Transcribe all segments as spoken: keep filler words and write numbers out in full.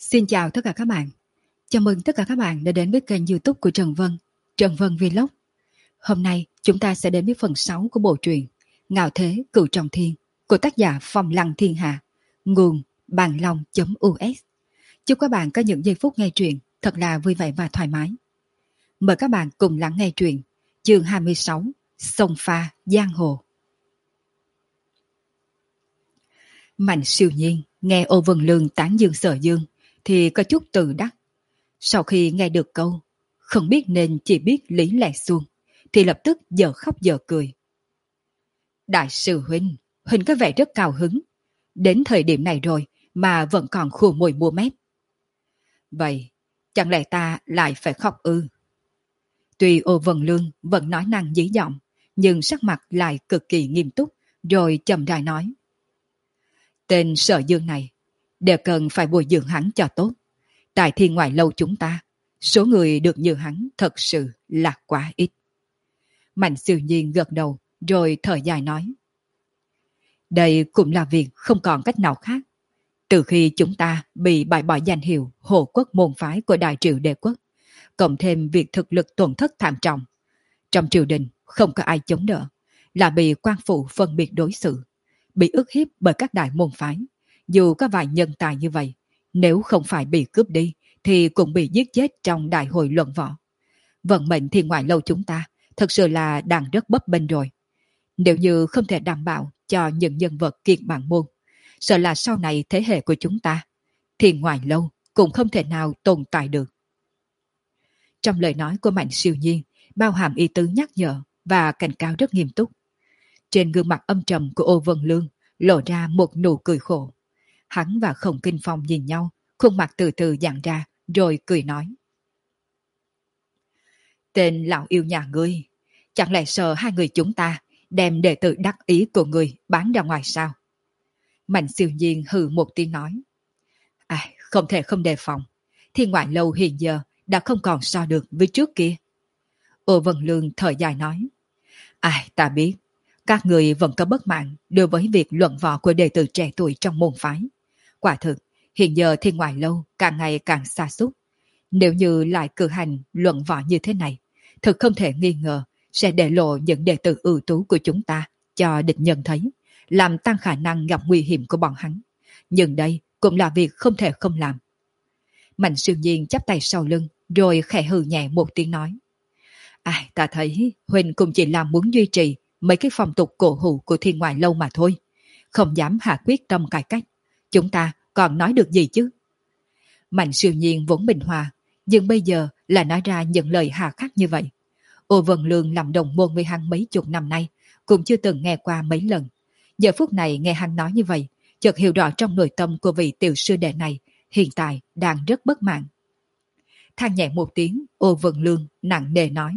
Xin chào tất cả các bạn. Chào mừng tất cả các bạn đã đến với kênh YouTube của Trần Vân, Trần Vân Vlog. Hôm nay chúng ta sẽ đến với phần sáu của bộ truyện Ngạo Thế Cửu Trọng Thiên của tác giả Phong Lăng Thiên Hạ, nguồn bằng long.us. Chúc các bạn có những giây phút nghe truyện thật là vui vẻ và thoải mái. Mời các bạn cùng lắng nghe truyện chương hai mươi sáu, Sông Pha Giang Hồ. Mạnh Siêu Nhiên nghe Ô Vân Lương tán dương Sở Dương thì có chút tự đắc. Sau khi nghe được câu không biết nên chỉ biết lý lẽ xuông thì lập tức giờ khóc giờ cười. Đại sư huynh, huynh có vẻ rất cao hứng. Đến thời điểm này rồi mà vẫn còn khua môi mua mép. Vậy chẳng lẽ ta lại phải khóc ư? Tuy Ô Vân Lương vẫn nói năng dí giọng, nhưng sắc mặt lại cực kỳ nghiêm túc, rồi chậm rãi nói. Tên Sở Dương này đều cần phải bồi dưỡng hắn cho tốt. Tại Thiên Ngoại Lâu chúng ta, số người được như hắn thật sự là quá ít. Mạnh Siêu Nhiên gật đầu rồi thở dài nói. Đây cũng là việc không còn cách nào khác. Từ khi chúng ta bị bại bỏ danh hiệu hộ quốc môn phái của Đại Triệu Đế Quốc, cộng thêm việc thực lực tổn thất thảm trọng, trong triều đình không có ai chống đỡ, là bị quan phủ phân biệt đối xử, bị ức hiếp bởi các đại môn phái. Dù có vài nhân tài như vậy, nếu không phải bị cướp đi thì cũng bị giết chết trong đại hội luận võ. Vận mệnh Thiên Ngoại Lâu chúng ta thật sự là đang rất bấp bênh rồi. Nếu như không thể đảm bảo cho những nhân vật kiệt bản môn, sợ là sau này thế hệ của chúng ta, Thiên Ngoại Lâu cũng không thể nào tồn tại được. Trong lời nói của Mạnh Siêu Nhiên bao hàm ý tứ nhắc nhở và cảnh cáo rất nghiêm túc. Trên gương mặt âm trầm của Ô Vân Lương lộ ra một nụ cười khổ. Hắn và Khổng Kinh Phong nhìn nhau, khuôn mặt từ từ giãn ra, rồi cười nói. Tên lão yêu nhà ngươi, chẳng lẽ sợ hai người chúng ta đem đệ tử đắc ý của ngươi bán ra ngoài sao? Mạnh Siêu Nhiên hừ một tiếng nói. À, không thể không đề phòng. Thiên Ngoại Lâu hiện giờ đã không còn so được với trước kia. Ô Vân Lương thở dài nói. Ai, ta biết, các người vẫn có bất mãn đối với việc luận võ của đệ tử trẻ tuổi trong môn phái. Quả thực, hiện giờ Thiên Ngoại Lâu càng ngày càng xa xúc. Nếu như lại cử hành luận võ như thế này, thực không thể nghi ngờ sẽ để lộ những đệ tử ưu tú của chúng ta cho địch nhân thấy, làm tăng khả năng gặp nguy hiểm của bọn hắn. Nhưng đây cũng là việc không thể không làm. Mạnh Siêu Nhiên chắp tay sau lưng, rồi khẽ hừ nhẹ một tiếng nói. Ai, ta thấy Huỳnh cũng chỉ là muốn duy trì mấy cái phong tục cổ hủ của Thiên Ngoại Lâu mà thôi, không dám hạ quyết tâm cải cách. Chúng ta còn nói được gì chứ? Mạnh Siêu Nhiên vốn bình hòa, nhưng bây giờ là nói ra những lời hà khắc như vậy. Ô Vân Lương làm đồng môn với hắn mấy chục năm nay, cũng chưa từng nghe qua mấy lần. Giờ phút này nghe hắn nói như vậy, chợt hiểu rõ trong nội tâm của vị tiểu sư đệ này hiện tại đang rất bất mãn. Than nhẹ một tiếng, Ô Vân Lương nặng nề nói.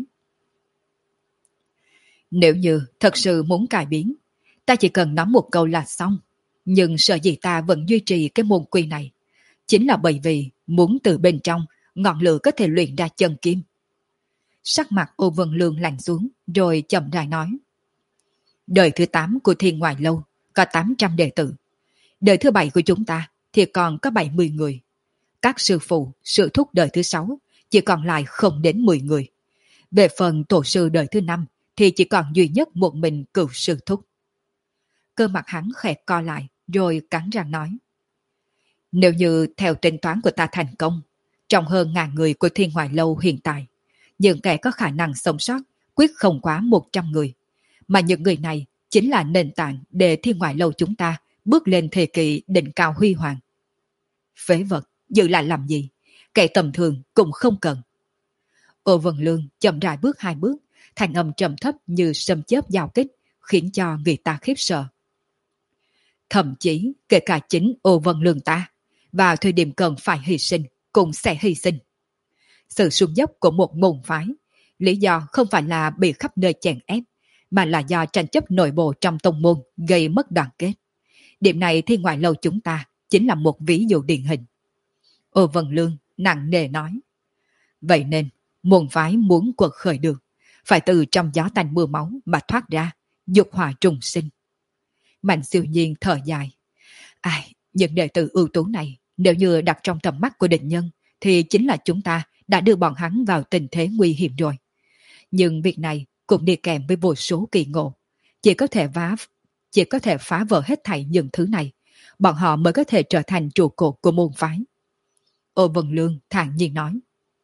Nếu như thật sự muốn cải biến, ta chỉ cần nói một câu là xong. Nhưng sợ gì ta vẫn duy trì cái môn quy này, chính là bởi vì muốn từ bên trong ngọn lửa có thể luyện ra chân kim. Sắc mặt Ô Vân Lương lạnh xuống, rồi chậm rãi nói. Đời thứ tám của Thiên Ngoại Lâu có tám trăm đệ tử. Đời thứ bảy của chúng ta thì còn có bảy mươi người. Các sư phụ, sư thúc đời thứ sáu chỉ còn lại không đến mười người. Về phần tổ sư đời thứ năm thì chỉ còn duy nhất một mình cửu sư thúc. Cơ mặt hắn khẽ co lại, rồi cắn răng nói. Nếu như theo tính toán của ta thành công, trong hơn ngàn người của Thiên Ngoại Lâu hiện tại, những kẻ có khả năng sống sót quyết không quá một trăm người. Mà những người này chính là nền tảng để Thiên Ngoại Lâu chúng ta bước lên thời kỳ đỉnh cao huy hoàng. Phế vật, giữ lại làm gì? Kẻ tầm thường cũng không cần. Ô Vân Lương chậm rãi bước hai bước, thành âm trầm thấp như sấm chớp giao kích, khiến cho người ta khiếp sợ. Thậm chí kể cả chính Ô Vân Lương ta, vào thời điểm cần phải hy sinh, cũng sẽ hy sinh. Sự xuống dốc của một môn phái, lý do không phải là bị khắp nơi chèn ép, mà là do tranh chấp nội bộ trong tông môn gây mất đoàn kết. Điểm này Thiên Ngoại Lâu chúng ta chính là một ví dụ điển hình. Ô Vân Lương nặng nề nói. Vậy nên, môn phái muốn quật khởi được, phải từ trong gió tanh mưa máu mà thoát ra, dục hỏa trùng sinh. Mạnh Siêu Nhiên thở dài. Ai, những đệ tử ưu tú này Nếu như đặt trong tầm mắt của địch nhân, thì chính là chúng ta đã đưa bọn hắn vào tình thế nguy hiểm rồi. Nhưng việc này cũng đi kèm với vô số kỳ ngộ. Chỉ có thể phá, chỉ có thể phá vỡ hết thảy những thứ này, bọn họ mới có thể trở thành trụ cột của môn phái. Ô Vân Lương thản nhiên nói.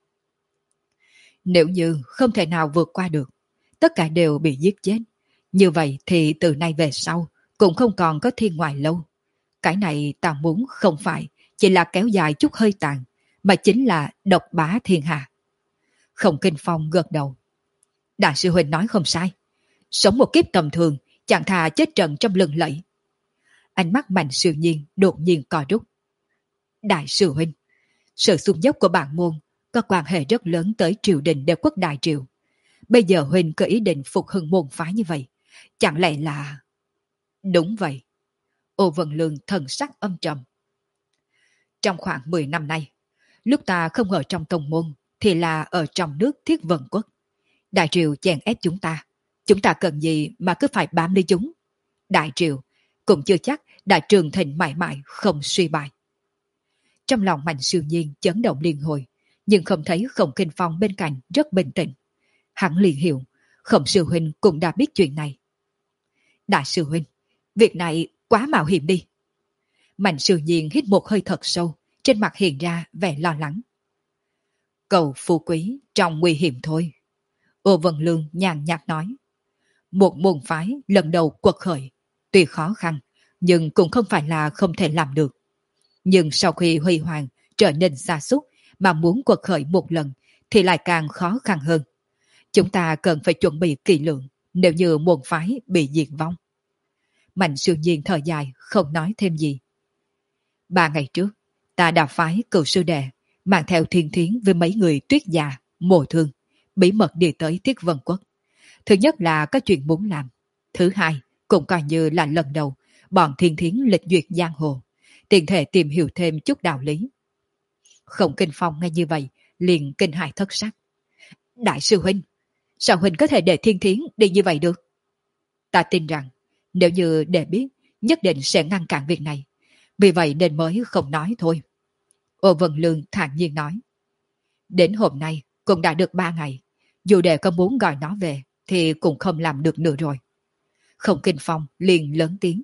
Nếu như không thể nào vượt qua được, tất cả đều bị giết chết, như vậy thì từ nay về sau cũng không còn có thiên ngoại lâu. Cái này ta muốn không phải chỉ là kéo dài chút hơi tàn, mà chính là độc bá thiên hạ. Khổng Kinh Phong gật đầu. Đại sư huynh nói không sai. Sống một kiếp tầm thường, chẳng thà chết trận trong lừng lẫy. Ánh mắt Mạnh Siêu Nhiên đột nhiên co rút. Đại sư huynh, sự xuống dốc của bản môn có quan hệ rất lớn tới triều đình đế quốc Đại Triều. Bây giờ huynh có ý định phục hưng môn phái như vậy, chẳng lẽ là... Đúng vậy. Ô Vân Lương thần sắc âm trầm. Trong khoảng mười năm nay, lúc ta không ở trong tông môn thì là ở trong nước Thiết Vân Quốc. Đại Triều chèn ép chúng ta, chúng ta cần gì mà cứ phải bám lấy chúng. Đại Triều cũng chưa chắc đã trường thịnh mãi mãi không suy bại. Trong lòng Mạnh Siêu Nhiên chấn động liên hồi, nhưng không thấy Khổng Kinh Phong bên cạnh rất bình tĩnh. Hắn liền hiểu, Khổng Sư Huynh cũng đã biết chuyện này. Đại sư Huynh, việc này quá mạo hiểm đi. Mạnh Siêu Nhiên hít một hơi thật sâu, trên mặt hiện ra vẻ lo lắng. Cầu phú quý trong nguy hiểm thôi. Ô Vân Lương nhàn nhạt nói. Một môn phái lần đầu quật khởi, tuy khó khăn, nhưng cũng không phải là không thể làm được. Nhưng sau khi huy hoàng trở nên sa sút mà muốn quật khởi một lần thì lại càng khó khăn hơn. Chúng ta cần phải chuẩn bị kỹ lưỡng nếu như môn phái bị diệt vong. Mạnh Siêu Nhiên thở dài không nói thêm gì. Ba ngày trước, ta đã phái cựu sư đệ mang theo Thiên Thiến với mấy người Tuyết Già, Mộ Thương, bí mật đi tới Thiết Vân Quốc. Thứ nhất là có chuyện muốn làm. Thứ hai, cũng coi như là lần đầu bọn Thiên Thiến lịch duyệt giang hồ, tiện thể tìm hiểu thêm chút đạo lý. Khổng Kinh Phong nghe như vậy, liền kinh hãi thất sắc. Đại sư huynh, sao huynh có thể để Thiên Thiến đi như vậy được? Ta tin rằng, nếu như để biết, nhất định sẽ ngăn cản việc này. Vì vậy nên mới không nói thôi. Ô Vân Lương thản nhiên nói. Đến hôm nay cũng đã được ba ngày. Dù đệ có muốn gọi nó về thì cũng không làm được nữa rồi. Khổng Kinh Phong liền lớn tiếng.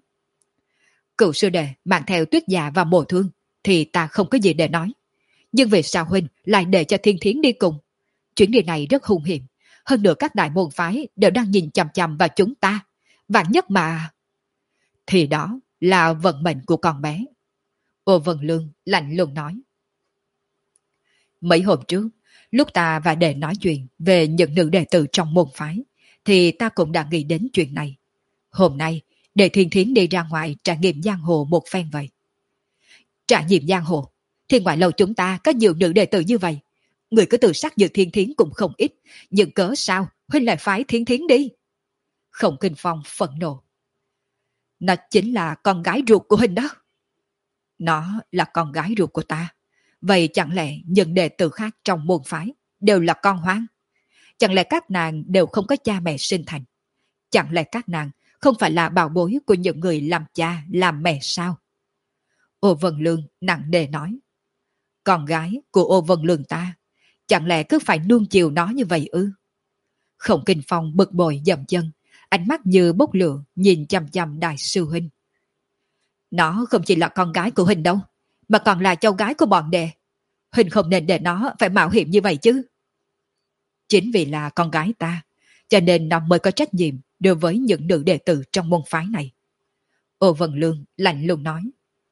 Cựu sư đệ mang theo Tuyết Già và Mộ Thương thì ta không có gì để nói. Nhưng vì sao huynh lại để cho Thiên Thiến đi cùng? Chuyến đi này rất hung hiểm. Hơn nữa các đại môn phái đều đang nhìn chằm chằm vào chúng ta. Vạn nhất mà... Thì đó là vận mệnh của con bé. Ô Vân Lương lạnh lùng nói. Mấy hôm trước, lúc ta và đệ nói chuyện về những nữ đệ tử trong môn phái, thì ta cũng đã nghĩ đến chuyện này. Hôm nay, để Thiên Thiến đi ra ngoài trải nghiệm giang hồ một phen vậy. Trải nghiệm giang hồ? Thì ngoài lâu chúng ta có nhiều nữ đệ tử như vậy. Người có tự sắc như Thiên Thiến cũng không ít, nhưng cớ sao huynh lại phái Thiên Thiến đi? Khổng Kinh Phong phẫn nộ. Nó chính là con gái ruột của huynh đó. Nó là con gái ruột của ta. Vậy chẳng lẽ những đệ tử khác trong môn phái đều là con hoang? Chẳng lẽ các nàng đều không có cha mẹ sinh thành? Chẳng lẽ các nàng không phải là bảo bối của những người làm cha, làm mẹ sao? Ô Vân Lương nặng nề nói. Con gái của Ô Vân Lương ta, chẳng lẽ cứ phải nuông chiều nó như vậy ư? Khổng Kinh Phong bực bội dậm chân, ánh mắt như bốc lửa nhìn chằm chằm đại sư huynh. Nó không chỉ là con gái của huynh đâu, mà còn là cháu gái của bọn đệ. Huynh không nên để nó phải mạo hiểm như vậy chứ. Chính vì là con gái ta, cho nên nó mới có trách nhiệm đối với những nữ đệ tử trong môn phái này. Ô Vân Lương lạnh lùng nói.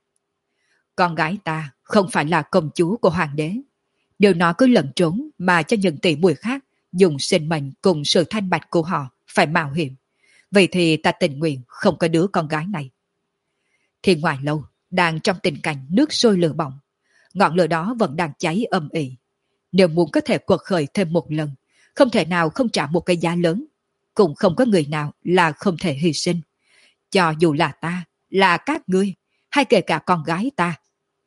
Con gái ta không phải là công chúa của hoàng đế. Nếu nó cứ lẩn trốn mà cho những tỷ muội khác dùng sinh mệnh cùng sự thanh bạch của họ phải mạo hiểm, vậy thì ta tình nguyện không có đứa con gái này. Thì ngoài lâu đang trong tình cảnh nước sôi lửa bỏng, ngọn lửa đó vẫn đang cháy âm ỉ. Nếu muốn có thể quật khởi thêm một lần, không thể nào không trả một cái giá lớn, cũng không có người nào là không thể hy sinh, cho dù là ta, là các ngươi, hay kể cả con gái ta.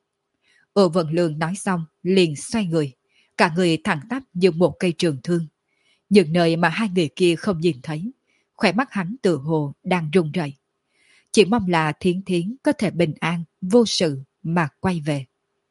Ô Vân Lương nói xong liền xoay người, cả người thẳng tắp như một cây trường thương. Những nơi mà hai người kia không nhìn thấy, khỏe mắt hắn tự hồ đang run rẩy. Chỉ mong là Thiến Thiến có thể bình an, vô sự mà quay về.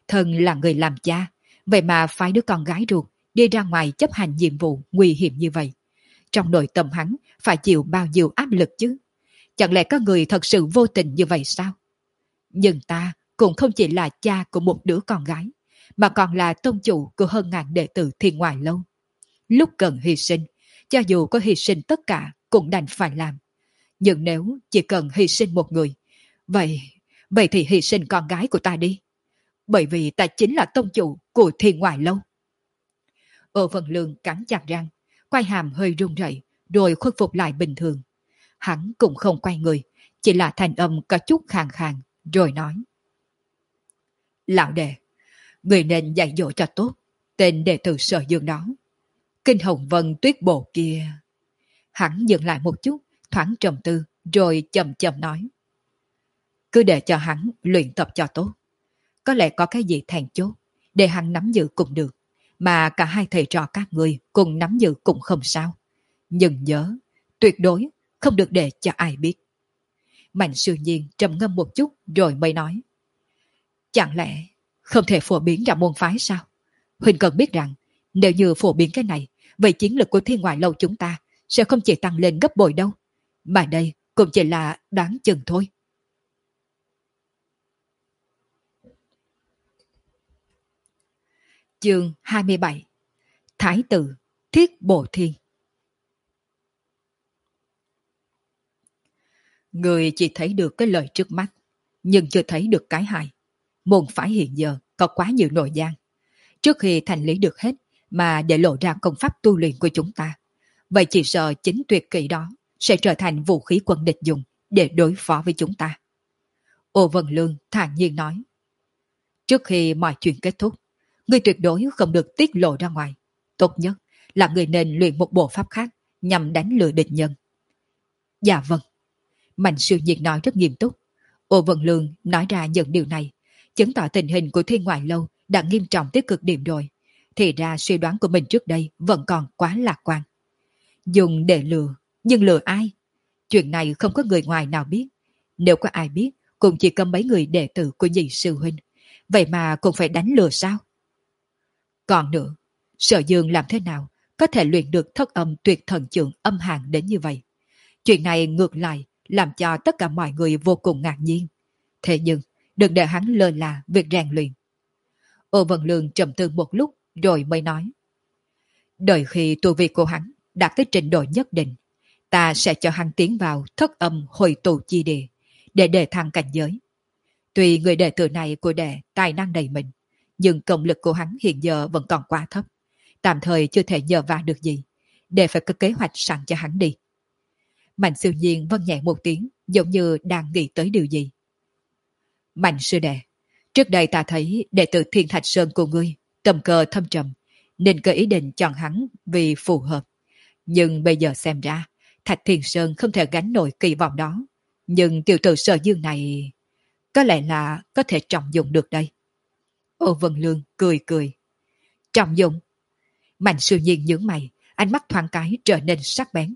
Thân là người làm cha, vậy mà phái đứa con gái ruột đi ra ngoài chấp hành nhiệm vụ nguy hiểm như vậy. Trong nội tâm hắn phải chịu bao nhiêu áp lực chứ? Chẳng lẽ có người thật sự vô tình như vậy sao? Nhưng ta cũng không chỉ là cha của một đứa con gái, mà còn là tôn chủ của hơn ngàn đệ tử Thiên Ngoại Lâu. Lúc cần hy sinh, cho dù có hy sinh tất cả cũng đành phải làm. Nhưng nếu chỉ cần hy sinh một người, vậy, vậy thì hy sinh con gái của ta đi. Bởi vì ta chính là tôn chủ của Thiên Ngoại Lâu. Ô Vân Lương cắn chặt răng, quai hàm hơi run rẩy, rồi khôi phục lại bình thường. Hắn cũng không quay người, chỉ là thanh âm có chút khàn khàn, rồi nói. Lão đệ, người nên dạy dỗ cho tốt, tên đệ tử Sở Dương đó. Kinh Hồng Vân Tuyết Bộ kia. Hắn dừng lại một chút, thoáng trầm tư, rồi chậm chậm nói. Cứ để cho hắn luyện tập cho tốt. Có lẽ có cái gì thèn chốt, để hắn nắm giữ cũng được, mà cả hai thầy trò các người cùng nắm giữ cũng không sao. Nhưng nhớ, tuyệt đối không được để cho ai biết. Mạnh Sư Nhiên trầm ngâm một chút rồi mới nói. Chẳng lẽ không thể phổ biến ra môn phái sao? Huỳnh cần biết rằng, nếu như phổ biến cái này, vậy chiến lực của Thiên Ngoại Lâu chúng ta sẽ không chỉ tăng lên gấp bội đâu, mà đây cũng chỉ là đáng chừng thôi. Chương hai mươi bảy. Thái tử Thiết Bộ Thiên. Người chỉ thấy được cái lời trước mắt, nhưng chưa thấy được cái hại. Môn phái hiện giờ có quá nhiều nội gian. Trước khi thành lý được hết mà để lộ ra công pháp tu luyện của chúng ta, vậy chỉ sợ chính tuyệt kỹ đó sẽ trở thành vũ khí quân địch dùng để đối phó với chúng ta. Ô Vân Lương thản nhiên nói. Trước khi mọi chuyện kết thúc, người tuyệt đối không được tiết lộ ra ngoài. Tốt nhất là người nên luyện một bộ pháp khác nhằm đánh lừa địch nhân. Dạ vâng. Mạnh Siêu Nhiên nói rất nghiêm túc. Ô Vân Lương nói ra những điều này, chứng tỏ tình hình của Thiên Ngoại Lâu đã nghiêm trọng tới cực điểm rồi. Thì ra suy đoán của mình trước đây vẫn còn quá lạc quan. Dùng để lừa, nhưng lừa ai? Chuyện này không có người ngoài nào biết. Nếu có ai biết, cũng chỉ có mấy người đệ tử của nhị sư huynh. Vậy mà cũng phải đánh lừa sao? Còn nữa, Sở Dương làm thế nào có thể luyện được thất âm tuyệt thần trưởng âm hàn đến như vậy? Chuyện này ngược lại làm cho tất cả mọi người vô cùng ngạc nhiên. Thế nhưng, đừng để hắn lơ là việc rèn luyện. Ô Vân Lương trầm tư một lúc rồi mới nói. Đợi khi tu vi của hắn đạt tới trình độ nhất định, ta sẽ cho hắn tiến vào thất âm hồi tụ chi địa để đề thăng cảnh giới. Tuy người đệ tử này của đệ tài năng đầy mình, nhưng công lực của hắn hiện giờ vẫn còn quá thấp, tạm thời chưa thể nhờ vả được gì, để phải có kế hoạch sẵn cho hắn đi. Mạnh Siêu Nhiên vâng nhẹ một tiếng, giống như đang nghĩ tới điều gì. Mạnh sư đệ, trước đây ta thấy đệ tử Thiên Thạch Sơn của ngươi tầm cờ thâm trầm, nên có ý định chọn hắn vì phù hợp. Nhưng bây giờ xem ra, Thạch Thiên Sơn không thể gánh nổi kỳ vọng đó. Nhưng tiểu tử Sở Dương này có lẽ là có thể trọng dụng được đây. Ô Vân Lương cười cười. Trọng dụng? Mạnh Siêu Nhiên nhướng mày, ánh mắt thoáng cái trở nên sắc bén.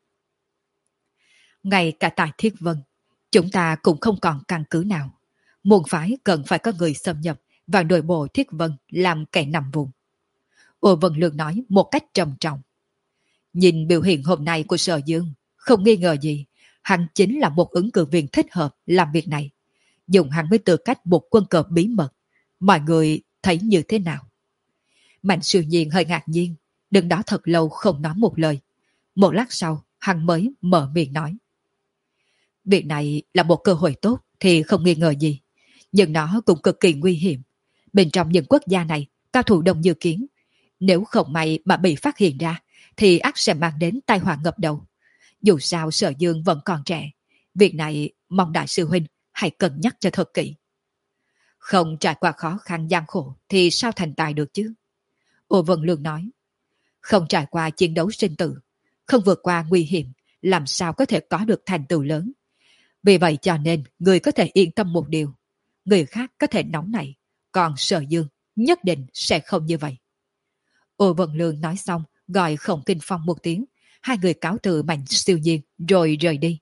Ngay cả tại Thiết Vân, chúng ta cũng không còn căn cứ nào. Môn phái cần phải có người xâm nhập vào nội bộ Thiết Vân làm kẻ nằm vùng. Ô Vân Lương nói một cách trầm trọng. Nhìn biểu hiện hôm nay của Sở Dương, không nghi ngờ gì, hắn chính là một ứng cử viên thích hợp làm việc này. Dùng hắn với tư cách một quân cờ bí mật. Mọi người thấy như thế nào? Mạnh Siêu Nhiên hơi ngạc nhiên, đứng đó thật lâu không nói một lời. Một lát sau, hắn mới mở miệng nói. Việc này là một cơ hội tốt thì không nghi ngờ gì, nhưng nó cũng cực kỳ nguy hiểm. Bên trong những quốc gia này, cao thủ đông như kiến. Nếu không may mà bị phát hiện ra, thì ắt sẽ mang đến tai họa ngập đầu. Dù sao Sở Dương vẫn còn trẻ, việc này mong đại sư huynh hãy cân nhắc cho thật kỹ. Không trải qua khó khăn gian khổ thì sao thành tài được chứ? Ô Vân Lương nói. Không trải qua chiến đấu sinh tử, không vượt qua nguy hiểm, làm sao có thể có được thành tựu lớn. Vì vậy cho nên người có thể yên tâm một điều, người khác có thể nóng nảy, còn Sở Dương nhất định sẽ không như vậy. Ô Vân Lương nói xong, gọi Khổng Kinh Phong một tiếng, hai người cáo từ Mạnh Siêu Nhiên rồi rời đi.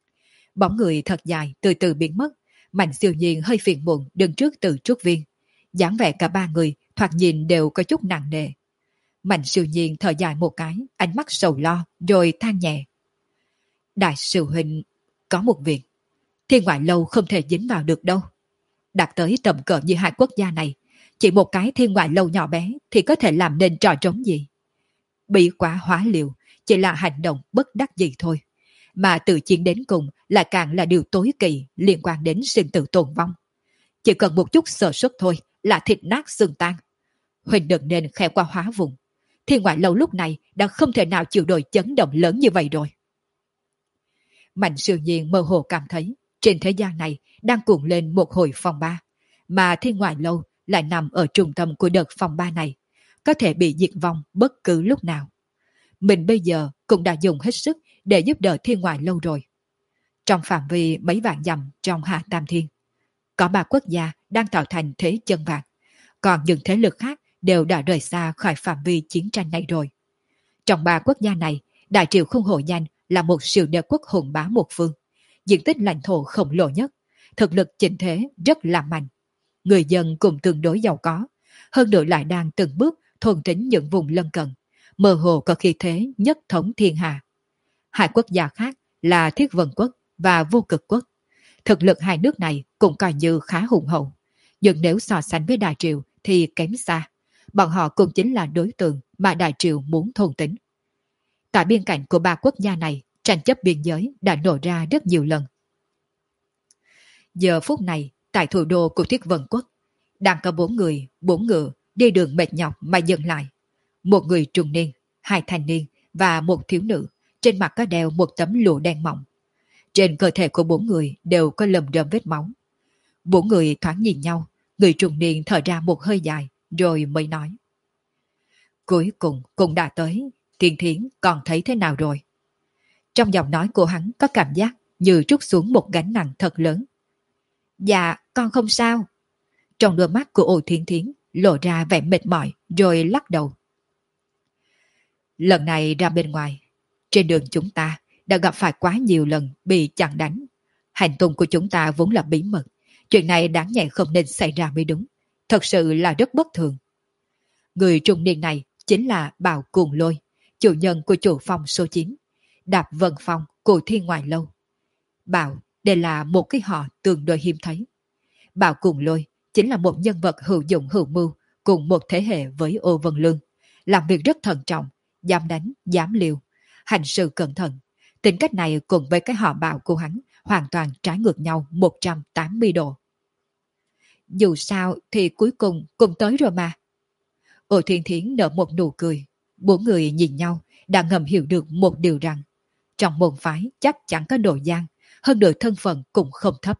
Bóng người thật dài từ từ biến mất, Mạnh Siêu Nhiên hơi phiền muộn đứng trước Từ Trúc Viên, dáng vẻ cả ba người thoạt nhìn đều có chút nặng nề. Mạnh Siêu Nhiên thở dài một cái, ánh mắt sầu lo, rồi than nhẹ. Đại sư huynh, có một việc, Thiên Ngoại Lâu không thể dính vào được đâu. Đạt tới tầm cỡ như hai quốc gia này, chỉ một cái Thiên Ngoại Lâu nhỏ bé thì có thể làm nên trò trống gì. Bị quả hóa liều chỉ là hành động bất đắc dĩ thôi, mà tự chiến đến cùng lại càng là điều tối kỵ liên quan đến sinh tử tồn vong. Chỉ cần một chút sơ suất thôi là thịt nát xương tan. Huỳnh đừng nên khéo qua hóa vùng. Thiên Ngoại Lâu lúc này đã không thể nào chịu nổi chấn động lớn như vậy rồi. Mạnh Siêu Nhiên mơ hồ cảm thấy trên thế gian này đang cuộn lên một hồi phong ba, mà Thiên Ngoại Lâu lại nằm ở trung tâm của đợt phong ba này, có thể bị diệt vong bất cứ lúc nào. Mình bây giờ cũng đã dùng hết sức để giúp đỡ Thiên Ngoại Lâu rồi. Trong phạm vi mấy vạn dặm trong Hạ Tam Thiên, có ba quốc gia đang tạo thành thế chân vạc, còn những thế lực khác đều đã rời xa khỏi phạm vi chiến tranh này rồi. Trong ba quốc gia này, Đại Triệu Không Hổ Danh là một siêu đế quốc hùng bá một phương, diện tích lãnh thổ khổng lồ nhất, thực lực chỉnh thế rất là mạnh. Người dân cũng tương đối giàu có, hơn nữa lại đang từng bước thôn tính những vùng lân cận, mơ hồ có khí thế nhất thống thiên hạ. Hai quốc gia khác là Thiết Vân Quốc và Vô Cực Quốc. Thực lực hai nước này cũng coi như khá hùng hậu, nhưng nếu so sánh với Đại Triệu thì kém xa. Bọn họ cũng chính là đối tượng mà Đại Triệu muốn thôn tính. Tại biên cảnh của ba quốc gia này, tranh chấp biên giới đã nổ ra rất nhiều lần. Giờ phút này, tại thủ đô của Thiết Vân Quốc, đang có bốn người, bốn ngựa đi đường mệt nhọc mà dừng lại. Một người trung niên, hai thanh niên và một thiếu nữ, trên mặt có đeo một tấm lụa đen mỏng. Trên cơ thể của bốn người đều có lầm rầm vết máu. Bốn người thoáng nhìn nhau, người trung niên thở ra một hơi dài, rồi mới nói. Cuối cùng cũng đã tới, Thiên Thiến còn thấy thế nào rồi? Trong giọng nói của hắn có cảm giác như trút xuống một gánh nặng thật lớn. Dạ, con không sao. Trong đôi mắt của Ô Thiên Thiến lộ ra vẻ mệt mỏi, rồi lắc đầu. Lần này ra bên ngoài, trên đường chúng ta đã gặp phải quá nhiều lần bị chặn đánh. Hành tung của chúng ta vốn là bí mật. Chuyện này đáng nhẽ không nên xảy ra mới đúng. Thật sự là rất bất thường. Người trung niên này chính là Bảo Cuồng Lôi, chủ nhân của chủ phòng số chín, Đạp Vân Phong của Thiên Ngoại Lâu. Bảo đây là một cái họ tương đối hiếm thấy. Bảo Cuồng Lôi chính là một nhân vật hữu dụng hữu mưu cùng một thế hệ với Ô Vân Lương, làm việc rất thận trọng, dám đánh, dám liều, hành sự cẩn thận. Tính cách này cùng với cái họ Bảo của hắn hoàn toàn trái ngược nhau một trăm tám mươi độ. Dù sao thì cuối cùng cũng tới rồi mà. Ô Thiên Thiến nở một nụ cười. Bốn người nhìn nhau đã ngầm hiểu được một điều rằng trong môn phái chắc chắn có độ gian, hơn nữa thân phận cũng không thấp.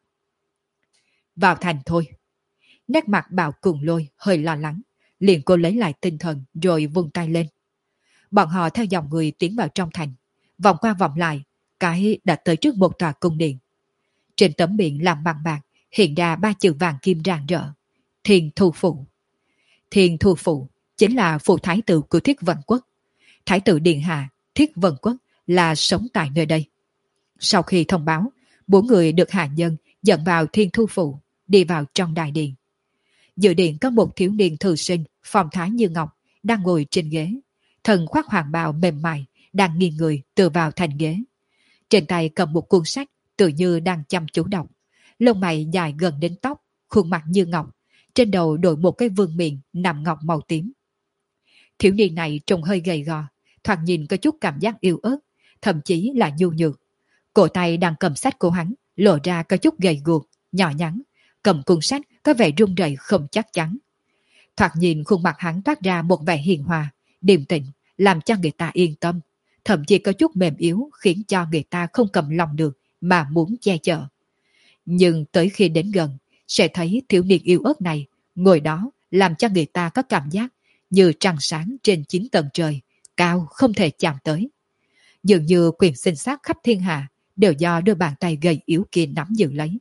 Vào thành thôi. Nét mặt Bảo Cuồng Lôi hơi lo lắng, liền cô lấy lại tinh thần rồi vung tay lên. Bọn họ theo dòng người tiến vào trong thành, vòng qua vòng lại, cái đã tới trước một tòa cung điện. Trên tấm biển làm bằng bạc hiện ra ba chữ vàng kim rạng rỡ: Thiên Thu Phủ. Thiên Thu Phủ chính là phủ thái tử của Thiết Vân Quốc. Thái tử điện hạ Thiết Vân Quốc là sống tại nơi đây. Sau khi thông báo, bốn người được hạ nhân dẫn vào Thiên Thu Phủ, đi vào trong đại điện. Giữa điện có một thiếu niên thư sinh phong thái như ngọc đang ngồi trên ghế, thân khoác hoàng bào mềm mại, đang nghiêng người tựa vào thành ghế. Trên tay cầm một cuốn sách, tự như đang chăm chú đọc. Lông mày dài gần đến tóc, khuôn mặt như ngọc, trên đầu đội một cái vương miện nạm ngọc màu tím. Thiếu niên này trông hơi gầy gò, thoạt nhìn có chút cảm giác yếu ớt, thậm chí là nhu nhược. Cổ tay đang cầm sách của hắn lộ ra có chút gầy guộc, nhỏ nhắn, cầm cuốn sách có vẻ run rẩy không chắc chắn. Thoạt nhìn khuôn mặt hắn toát ra một vẻ hiền hòa, điềm tĩnh, làm cho người ta yên tâm, thậm chí có chút mềm yếu khiến cho người ta không cầm lòng được mà muốn che chở. Nhưng tới khi đến gần, sẽ thấy thiếu niên yếu ớt này ngồi đó làm cho người ta có cảm giác như trăng sáng trên chín tầng trời, cao không thể chạm tới. Dường như quyền sinh sát khắp thiên hạ đều do đôi bàn tay gầy yếu kia nắm giữ lấy.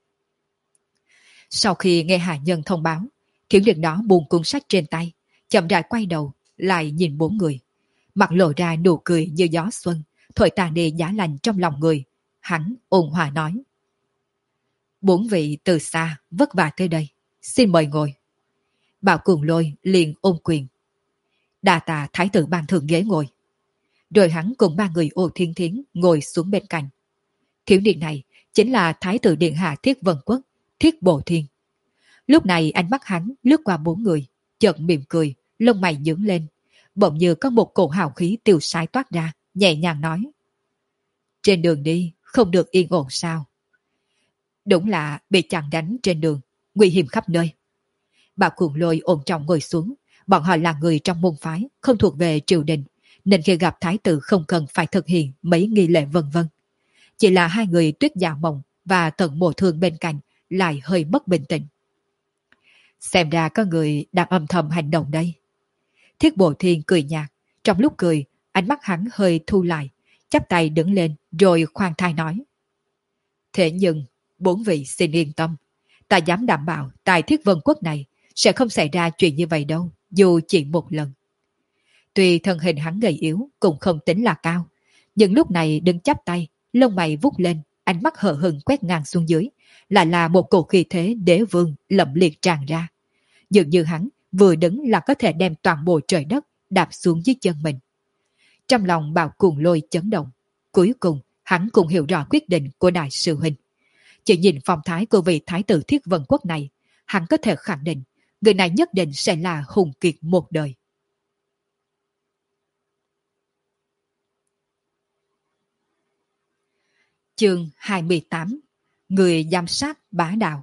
Sau khi nghe hạ nhân thông báo, thiếu niên đó buông cuốn sách trên tay, chậm rãi quay đầu, lại nhìn bốn người. Mặt lộ ra nụ cười như gió xuân, thổi tàn đi giá lạnh trong lòng người. Hắn ôn hòa nói. Bốn vị từ xa vất vả tới đây, xin mời ngồi. Bảo Cuồng Lôi liền ôm quyền. Đà tạ thái tử ban thượng ghế ngồi. Rồi hắn cùng ba người Ô Thiên Thiến ngồi xuống bên cạnh. Thiếu niên này chính là thái tử điện hạ Thiết Vân Quốc, Thiết Bộ Thiên. Lúc này ánh mắt hắn lướt qua bốn người, chợt mỉm cười, lông mày nhướng lên, bỗng như có một cổ hào khí tiêu sái toát ra, nhẹ nhàng nói: trên đường đi không được yên ổn sao? Đúng là bị chặn đánh trên đường, nguy hiểm khắp nơi. Bảo Cuồng Lôi ổn trọng ngồi xuống, bọn họ là người trong môn phái, không thuộc về triều đình, nên khi gặp thái tử không cần phải thực hiện mấy nghi lễ vân vân. Chỉ là hai người Tuyết Dạ Mộng và Tần Mộ Thương bên cạnh lại hơi mất bình tĩnh. Xem ra có người đang âm thầm hành động đây. Thiết Bộ Thiên cười nhạt, trong lúc cười, ánh mắt hắn hơi thu lại, chắp tay đứng lên rồi khoan thai nói: thế nhưng, bốn vị xin yên tâm, ta dám đảm bảo tại Thiết Vân Quốc này sẽ không xảy ra chuyện như vậy đâu, dù chỉ một lần. Tuy thân hình hắn gầy yếu cũng không tính là cao, nhưng lúc này đứng chắp tay, lông mày vút lên, ánh mắt hờ hững quét ngang xuống dưới, lại là một cổ khí thế đế vương lẫm liệt tràn ra. Dường như hắn vừa đứng là có thể đem toàn bộ trời đất đạp xuống dưới chân mình. Trong lòng Bảo Cuồng Lôi chấn động, cuối cùng hắn cũng hiểu rõ quyết định của đại sư huynh. Chỉ nhìn phong thái của vị thái tử Thiết Vân Quốc này, hắn có thể khẳng định người này nhất định sẽ là hùng kiệt một đời. Chương hai mươi tám. Người giám sát bá đạo.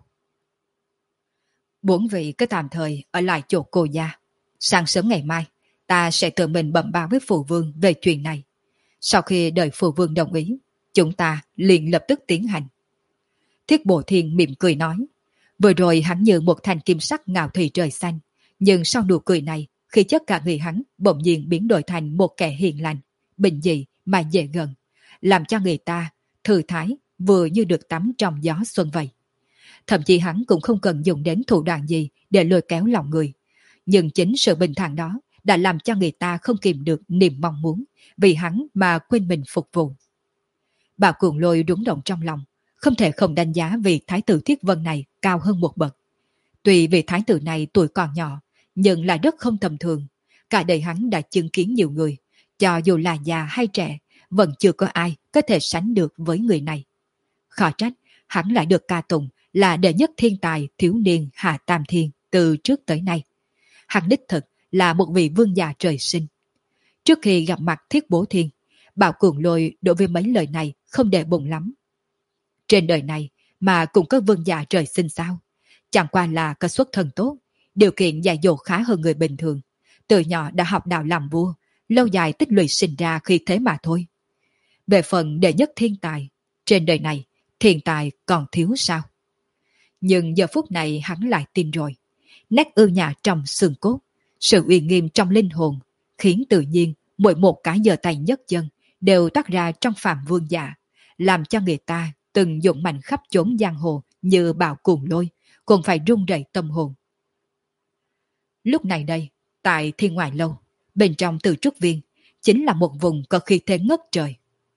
Bốn vị cứ tạm thời ở lại chỗ cô gia. Sáng sớm ngày mai, ta sẽ tự mình bẩm báo với phụ vương về chuyện này. Sau khi đợi phụ vương đồng ý, chúng ta liền lập tức tiến hành. Thiết Bộ Thiên mỉm cười nói. Vừa rồi hắn như một thanh kim sắc ngạo thị trời xanh, nhưng sau nụ cười này, khi chất cả người hắn bỗng nhiên biến đổi thành một kẻ hiền lành, bình dị mà dễ gần, làm cho người ta thư thái vừa như được tắm trong gió xuân vậy. Thậm chí hắn cũng không cần dùng đến thủ đoạn gì để lôi kéo lòng người, nhưng chính sự bình thản đó đã làm cho người ta không kìm được niềm mong muốn vì hắn mà quên mình phục vụ. Bảo Cuồng Lôi rúng động trong lòng, không thể không đánh giá vị thái tử Thiết Vân này cao hơn một bậc. Tuy vị thái tử này tuổi còn nhỏ, nhưng lại rất không tầm thường. Cả đời hắn đã chứng kiến nhiều người, cho dù là già hay trẻ, vẫn chưa có ai có thể sánh được với người này. Khó trách, hắn lại được ca tụng là đệ nhất thiên tài thiếu niên Hạ Tam Thiên từ trước tới nay. Hắn đích thực là một vị vương già trời sinh. Trước khi gặp mặt Thiết Bố Thiên, Bảo Cuồng Lôi đối với mấy lời này không để bụng lắm. Trên đời này mà cũng có vương già trời sinh sao? Chẳng qua là có xuất thân tốt, điều kiện dạy dỗ khá hơn người bình thường. Từ nhỏ đã học đạo làm vua, lâu dài tích lũy sinh ra khi thế mà thôi. Về phần đệ nhất thiên tài, trên đời này thiên tài còn thiếu sao? Nhưng giờ phút này hắn lại tin rồi. Nét ưu nhã trong xương cốt, sự uy nghiêm trong linh hồn, khiến tự nhiên mỗi một cái giơ tay nhấc chân đều toát ra trong phàm vương giả, làm cho người ta từng dụng mạnh khắp chốn giang hồ như Bảo Cuồng Lôi cũng phải rung rẩy tâm hồn. Lúc này đây, tại Thiên Ngoại Lâu, bên trong Từ Trúc Viên, chính là một vùng có khí thế ngất trời.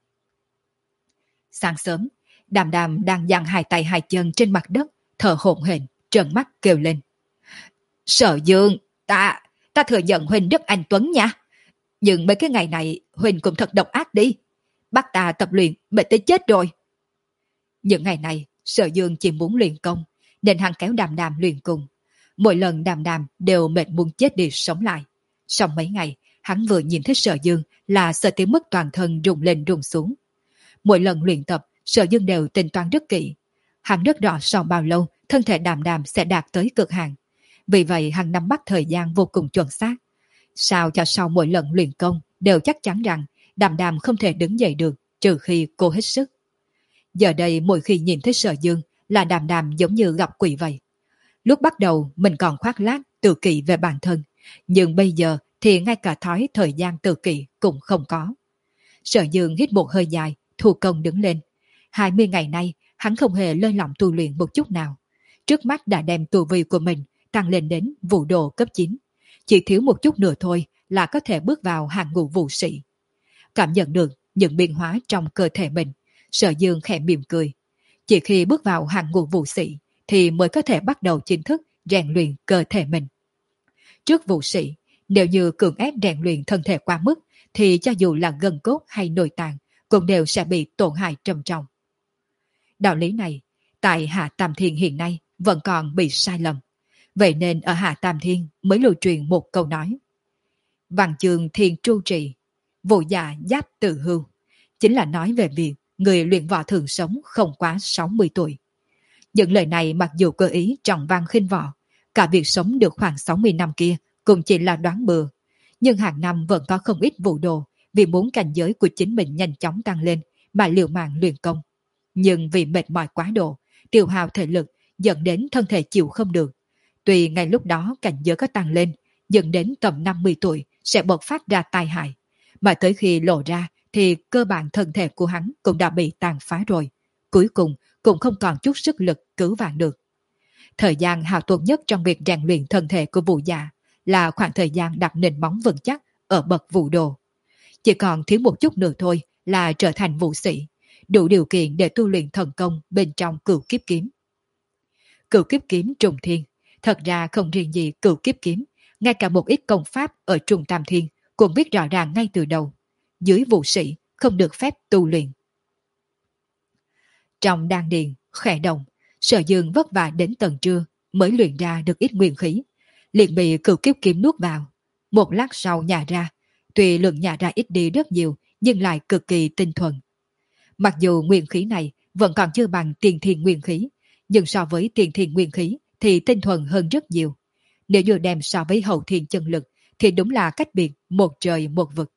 Sáng sớm, Đàm Đàm đang dang hai tay hai chân trên mặt đất, thở hổn hển, trợn mắt kêu lên. Sở Dương, ta, ta thừa nhận Huỳnh rất anh tuấn nha. Nhưng mấy cái ngày này Huỳnh cũng thật độc ác đi. Bắt ta tập luyện mệt tới chết rồi. Những ngày này, Sở Dương chỉ muốn luyện công, nên hắn kéo Đàm Đàm luyện cùng. Mỗi lần Đàm Đàm đều mệt muốn chết đi sống lại. Sau mấy ngày, hắn vừa nhìn thấy Sở Dương là sợ tới mức toàn thân rùng lên rùng xuống. Mỗi lần luyện tập, Sở Dương đều tính toán rất kỹ. Hắn rất rõ sau bao lâu thân thể Đàm Đàm sẽ đạt tới cực hạn. Vì vậy hắn nắm bắt thời gian vô cùng chuẩn xác. Sao cho sau mỗi lần luyện công đều chắc chắn rằng Đàm Đàm không thể đứng dậy được trừ khi cô hết sức. Giờ đây mỗi khi nhìn thấy Sở Dương là Đàm Đàm giống như gặp quỷ vậy. Lúc bắt đầu mình còn khoác lác tự kỷ về bản thân, nhưng bây giờ thì ngay cả thói thời gian tự kỷ cũng không có. Sở Dương hít một hơi dài, thu công đứng lên. hai mươi ngày nay hắn không hề lơi lỏng tu luyện một chút nào. Trước mắt đã đem tu vi của mình tăng lên đến vũ đồ cấp chín. Chỉ thiếu một chút nữa thôi là có thể bước vào hàng ngũ vũ sĩ. Cảm nhận được những biến hóa trong cơ thể mình, Sở Dương khẽ mỉm cười. Chỉ khi bước vào hàng ngũ vũ sĩ thì mới có thể bắt đầu chính thức rèn luyện cơ thể mình. trước vũ sĩ, nếu như cưỡng ép rèn luyện thân thể quá mức, thì cho dù là gân cốt hay nội tạng cũng đều sẽ bị tổn hại trầm trọng. Đạo lý này, tại Hạ Tam Thiên hiện nay vẫn còn bị sai lầm. Vậy nên ở Hạ Tam Thiên mới lưu truyền một câu nói. Văn chương thiên tru trị, vụ dạ giáp tự hưu. Chính là nói về việc người luyện võ thường sống không quá sáu mươi tuổi. Những lời này mặc dù cơ ý trọng văn khinh võ, cả việc sống được khoảng sáu mươi năm kia cũng chỉ là đoán bừa. Nhưng hàng năm vẫn có không ít vụ đồ vì muốn cảnh giới của chính mình nhanh chóng tăng lên mà liều mạng luyện công. Nhưng vì mệt mỏi quá độ, tiêu hao thể lực dẫn đến thân thể chịu không được. Tuy ngay lúc đó cảnh giới có tăng lên, dẫn đến tầm năm mươi tuổi sẽ bộc phát ra tai hại. Mà tới khi lộ ra thì cơ bản thân thể của hắn cũng đã bị tàn phá rồi. Cuối cùng cũng không còn chút sức lực cứu vãn được. Thời gian hao tổn nhất trong việc rèn luyện thân thể của Vũ Dạ là khoảng thời gian đặt nền móng vững chắc ở bậc vũ đồ. Chỉ còn thiếu một chút nữa thôi là trở thành vũ sĩ, đủ điều kiện để tu luyện thần công bên trong cửu kiếp kiếm. Cửu kiếp kiếm trùng thiên, thật ra không riêng gì cửu kiếp kiếm, ngay cả một ít công pháp ở trùng tam thiên cũng biết rõ ràng ngay từ đầu. Dưới vũ sĩ không được phép tu luyện. Trong đan điền, khẽ động, Sở Dương vất vả đến tận trưa mới luyện ra được ít nguyên khí, liền bị cửu kiếp kiếm nuốt vào. Một lát sau nhả ra, tuy lượng nhả ra ít đi rất nhiều nhưng lại cực kỳ tinh thuần. Mặc dù nguyên khí này vẫn còn chưa bằng tiền thiên nguyên khí, nhưng so với tiền thiên nguyên khí thì tinh thuần hơn rất nhiều. Nếu như đem so với hậu thiên chân lực thì đúng là cách biệt một trời một vực.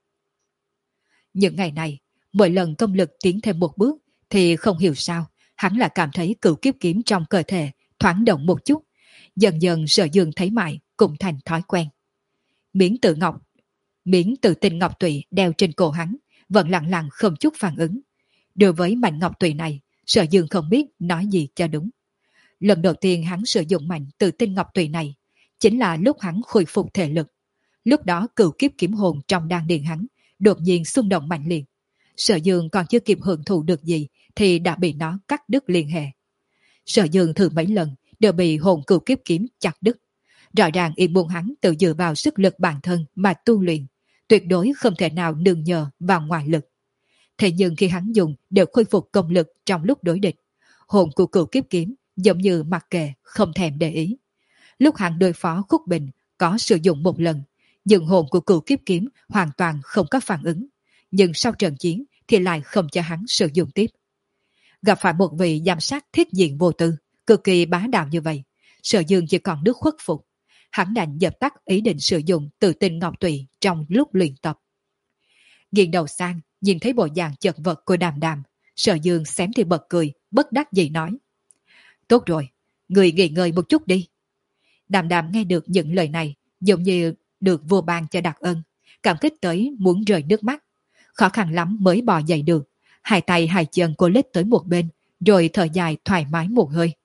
Những ngày này, mỗi lần công lực tiến thêm một bước thì không hiểu sao, hắn là cảm thấy cửu kiếp kiếm trong cơ thể thoáng động một chút. Dần dần Sở Dương thấy mãi cũng thành thói quen. Miếng tự ngọc, miếng tự tinh ngọc tụy đeo trên cổ hắn vẫn lặng lặng không chút phản ứng. Đối với mảnh ngọc tụy này, Sở Dương không biết nói gì cho đúng. Lần đầu tiên hắn sử dụng mảnh tự tinh ngọc tụy này chính là lúc hắn khôi phục thể lực. Lúc đó cửu kiếp kiếm hồn trong đan điền hắn đột nhiên xung động mạnh liệt. Sở Dương còn chưa kịp hưởng thụ được gì thì đã bị nó cắt đứt liên hệ. Sở Dương thử mấy lần đều bị hồn cửu kiếp kiếm chặt đứt. Rõ ràng ý muốn hắn tự dựa vào sức lực bản thân mà tu luyện, tuyệt đối không thể nào nương nhờ vào ngoại lực. Thế nhưng khi hắn dùng để khôi phục công lực trong lúc đối địch, hồn của cửu kiếp kiếm giống như mặc kệ, không thèm để ý. Lúc hắn đối phó Khúc Bình có sử dụng một lần, nhưng hồn của cửu kiếp kiếm hoàn toàn không có phản ứng. Nhưng sau trận chiến thì lại không cho hắn sử dụng tiếp. Gặp phải một vị giám sát thiết diện vô tư, cực kỳ bá đạo như vậy, Sở Dương chỉ còn nước khuất phục. Hắn đành dập tắt ý định sử dụng tự tinh ngọc tụy trong lúc luyện tập. Nghiêng đầu sang, nhìn thấy bộ dạng chật vật của Đàm Đàm, Sở Dương xém thì bật cười, bất đắc dĩ nói. Tốt rồi, người nghỉ ngơi một chút đi. Đàm Đàm nghe được những lời này, giống như được vua ban cho đặc ân, cảm kích tới muốn rơi nước mắt. Khó khăn lắm mới bò dậy được, hai tay hai chân cô lết tới một bên, rồi thở dài thoải mái một hơi.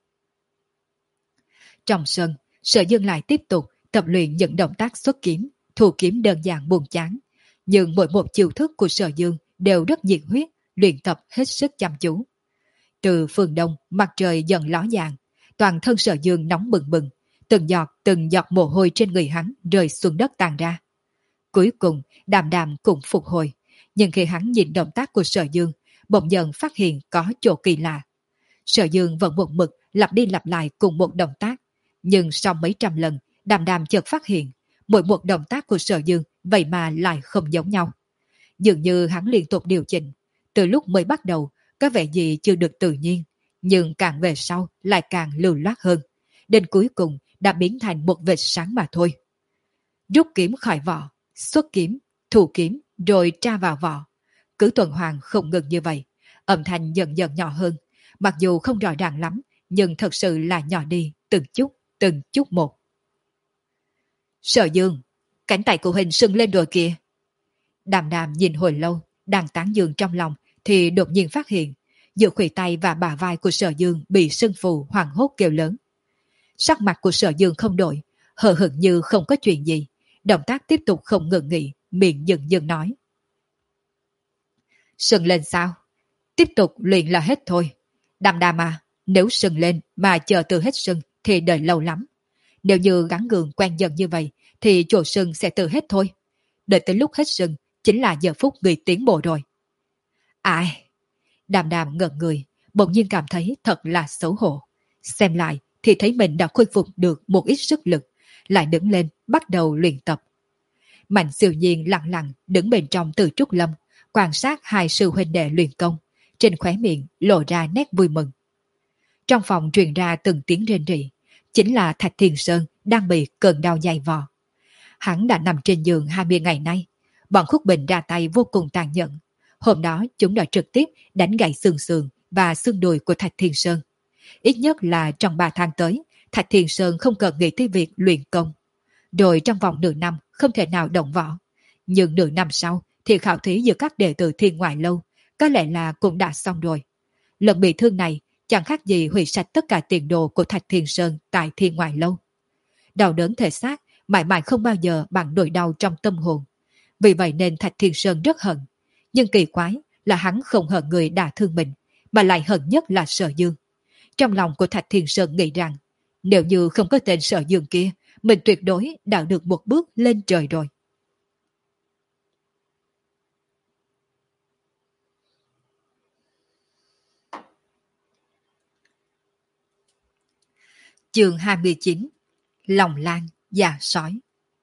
Trong sân, Sở Dương lại tiếp tục tập luyện những động tác xuất kiếm, thủ kiếm đơn giản buồn chán. Nhưng mỗi một chiêu thức của Sở Dương đều rất nhiệt huyết, luyện tập hết sức chăm chú. Từ phương đông, mặt trời dần ló dạng, toàn thân Sở Dương nóng bừng bừng, từng giọt từng giọt mồ hôi trên người hắn rơi xuống đất tàn ra. Cuối cùng, Đàm Đàm cũng phục hồi, nhưng khi hắn nhìn động tác của Sở Dương, bỗng dần phát hiện có chỗ kỳ lạ. Sở Dương vẫn một mực lặp đi lặp lại cùng một động tác, nhưng sau mấy trăm lần, Đàm Đàm chợt phát hiện mỗi một động tác của Sở Dương vậy mà lại không giống nhau. Dường như hắn liên tục điều chỉnh, từ lúc mới bắt đầu có vẻ gì chưa được tự nhiên, nhưng càng về sau lại càng lưu loát hơn, đến cuối cùng đã biến thành một vệt sáng mà thôi. Rút kiếm khỏi vỏ, xuất kiếm, thủ kiếm, rồi tra vào vỏ. Cứ tuần hoàn không ngừng như vậy, âm thanh dần dần nhỏ hơn, mặc dù không rõ ràng lắm, nhưng thật sự là nhỏ đi từng chút, từng chút một. Sở Dương, cánh tay của hình sưng lên rồi kìa. Đàm Đàm nhìn hồi lâu, đang tán dương trong lòng, thì đột nhiên phát hiện, giữa khuỷu tay và bả vai của Sở Dương bị sưng phù, hoảng hốt kêu lớn. Sắc mặt của Sở Dương không đổi, hờ hững như không có chuyện gì, động tác tiếp tục không ngừng nghỉ, miệng dừng dừng nói. Sưng lên sao? Tiếp tục luyện là hết thôi. Đàm Đàm à, nếu sưng lên mà chờ từ hết sưng thì đợi lâu lắm. Nếu như gắn gượng quen dần như vậy, thì chỗ sưng sẽ tự hết thôi. Đợi tới lúc hết sưng, chính là giờ phút người tiến bộ rồi. Ai? Đàm đàm ngẩn người, bỗng nhiên cảm thấy thật là xấu hổ. Xem lại thì thấy mình đã khôi phục được một ít sức lực, lại đứng lên bắt đầu luyện tập. Mạnh siêu nhiên lặng lặng đứng bên trong Từ Trúc Lâm, quan sát hai sư huynh đệ luyện công, trên khóe miệng lộ ra nét vui mừng. Trong phòng truyền ra từng tiếng rên rỉ, chính là Thạch Thiên Sơn đang bị cơn đau dày vò. Hắn đã nằm trên giường hai mươi ngày nay, bọn Khúc Bình ra tay vô cùng tàn nhẫn. Hôm đó chúng đã trực tiếp đánh gãy xương sườn và xương đùi của Thạch Thiên Sơn. Ít nhất là trong ba tháng tới, Thạch Thiên Sơn không cần nghĩ tới việc luyện công. Rồi trong vòng nửa năm không thể nào động võ. Nhưng nửa năm sau thì khảo thí giữa các đệ tử Thiên Ngoại Lâu có lẽ là cũng đã xong rồi. Lần bị thương này chẳng khác gì hủy sạch tất cả tiền đồ của Thạch Thiên Sơn tại Thiên Ngoại Lâu. Đau đớn thể xác mãi mãi không bao giờ bằng nỗi đau trong tâm hồn. Vì vậy nên Thạch Thiên Sơn rất hận. Nhưng kỳ quái là hắn không hận người đã thương mình, mà lại hận nhất là Sở Dương. Trong lòng của Thạch Thiên Sơn nghĩ rằng, nếu như không có tên Sở Dương kia, mình tuyệt đối đã được một bước lên trời rồi. Chương hai mươi chín. Lòng Lan già sói.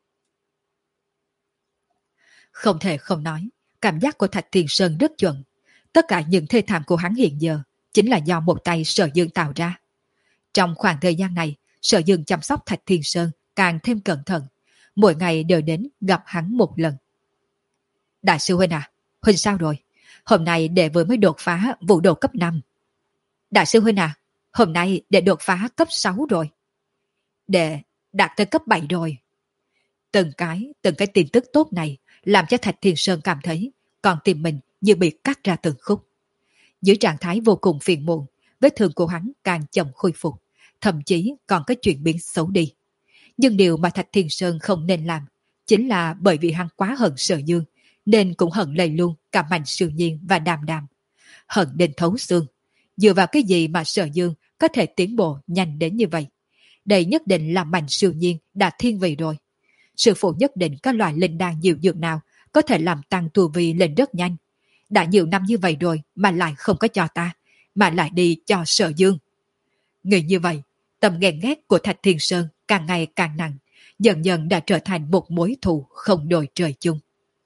Không thể không nói, cảm giác của Thạch Thiên Sơn rất chuẩn. Tất cả những thê thảm của hắn hiện giờ chính là do một tay Sở Dương tạo ra. Trong khoảng thời gian này, Sở Dương chăm sóc Thạch Thiên Sơn càng thêm cẩn thận, mỗi ngày đều đến gặp hắn một lần. Đại sư huynh à, huynh sao rồi? Hôm nay đệ vừa mới đột phá vũ độ cấp năm. Đại sư huynh à, hôm nay đệ đột phá cấp sáu rồi. Đệ đạt tới cấp bảy rồi. Từng cái, từng cái tin tức tốt này làm cho Thạch Thiên Sơn cảm thấy còn tim mình như bị cắt ra từng khúc. Dưới trạng thái vô cùng phiền muộn, vết thương của hắn càng chậm khôi phục, thậm chí còn có chuyển biến xấu đi. Nhưng điều mà Thạch Thiên Sơn không nên làm chính là bởi vì hắn quá hận Sở Dương, nên cũng hận lây luôn cả Mạnh Siêu Nhiên và Đàm Đàm. Hận đến thấu xương. Dựa vào cái gì mà Sở Dương có thể tiến bộ nhanh đến như vậy? Đây nhất định là Mạnh Siêu Nhiên đã thiên vị rồi. Sư phụ nhất định có loại linh đan nhiều dược nào có thể làm tăng tu vi lên rất nhanh. Đã nhiều năm như vậy rồi mà lại không có cho ta, mà lại đi cho Sở Dương. Nghĩ như vậy, tâm ghen ghét của Thạch Thiên Sơn càng ngày càng nặng, dần dần đã trở thành một mối thù không đội trời chung.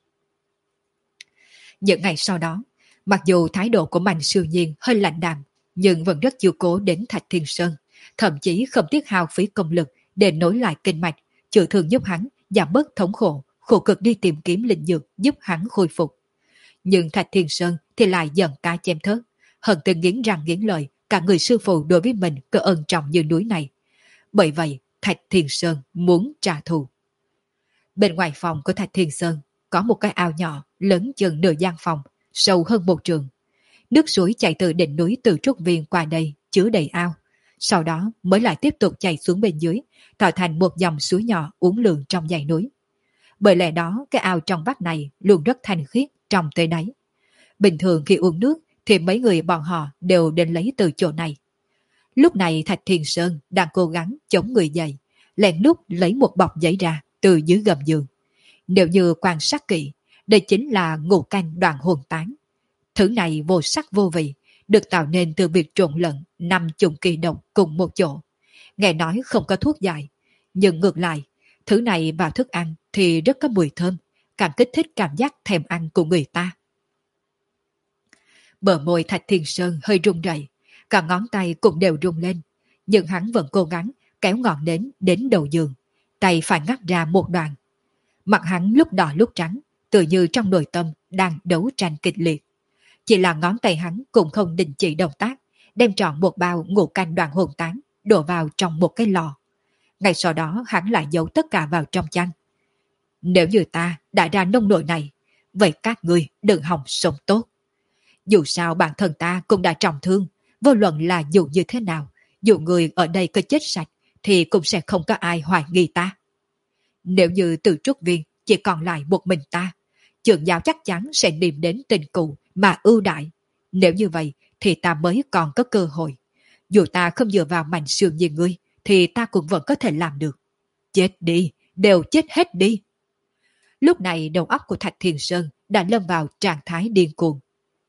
Những ngày sau đó, mặc dù thái độ của Mạnh Siêu Nhiên hơi lạnh đạm, nhưng vẫn rất chiều cố đến Thạch Thiên Sơn, thậm chí không tiếc hao phí công lực để nối lại kinh mạch, chữa thương giúp hắn giảm bớt thống khổ, khổ cực đi tìm kiếm linh dược giúp hắn khôi phục. Nhưng Thạch Thiên Sơn thì lại giận cá chém thớt, hận từ nghiến răng nghiến lợi cả người sư phụ đối với mình có ân trọng như núi này. Bởi vậy, Thạch Thiên Sơn muốn trả thù. Bên ngoài phòng của Thạch Thiên Sơn có một cái ao nhỏ lớn chừng nửa gian phòng, sâu hơn một trường. Nước suối chảy từ đỉnh núi Từ Trúc Viên qua đây chứa đầy ao, sau đó mới lại tiếp tục chảy xuống bên dưới, tạo thành một dòng suối nhỏ uốn lượn trong dãy núi. Bởi lẽ đó, cái ao trong vắt này luôn rất thanh khiết trong tới đáy. Bình thường khi uống nước thì mấy người bọn họ đều đến lấy từ chỗ này. Lúc này Thạch Thiên Sơn đang cố gắng chống người dậy, lén lút lấy một bọc giấy ra từ dưới gầm giường. Nếu như quan sát kỹ, đây chính là ngũ canh đoạn hồn tán. Thứ này vô sắc vô vị, được tạo nên từ việc trộn lẫn năm chủng kỳ độc cùng một chỗ. Nghe nói không có thuốc giải, nhưng ngược lại, thứ này vào thức ăn thì rất có mùi thơm, càng kích thích cảm giác thèm ăn của người ta. Bờ môi Thạch Thiên Sơn hơi run rẩy, cả ngón tay cũng đều rung lên, nhưng hắn vẫn cố gắng kéo ngọn nến đến đầu giường, tay phải ngắt ra một đoạn. Mặt hắn lúc đỏ lúc trắng, tự như trong nội tâm đang đấu tranh kịch liệt. Chỉ là ngón tay hắn cũng không đình chỉ động tác, đem trọn một bao ngũ canh đoạn hồn tán đổ vào trong một cái lò. Ngay sau đó hắn lại giấu tất cả vào trong chăn. Nếu như ta đã ra nông nổi này, vậy các ngươi đừng hòng sống tốt. Dù sao bản thân ta cũng đã trọng thương, vô luận là dù như thế nào, dù người ở đây có chết sạch, thì cũng sẽ không có ai hoài nghi ta. Nếu như Từ Trúc Viên chỉ còn lại một mình ta, trưởng giáo chắc chắn sẽ niệm đến tình cũ mà ưu đại. Nếu như vậy thì ta mới còn có cơ hội. Dù ta không dựa vào Mạnh Siêu như ngươi, thì ta cũng vẫn có thể làm được. Chết đi, đều chết hết đi. Lúc này đầu óc của Thạch Thiên Sơn đã lâm vào trạng thái điên cuồng.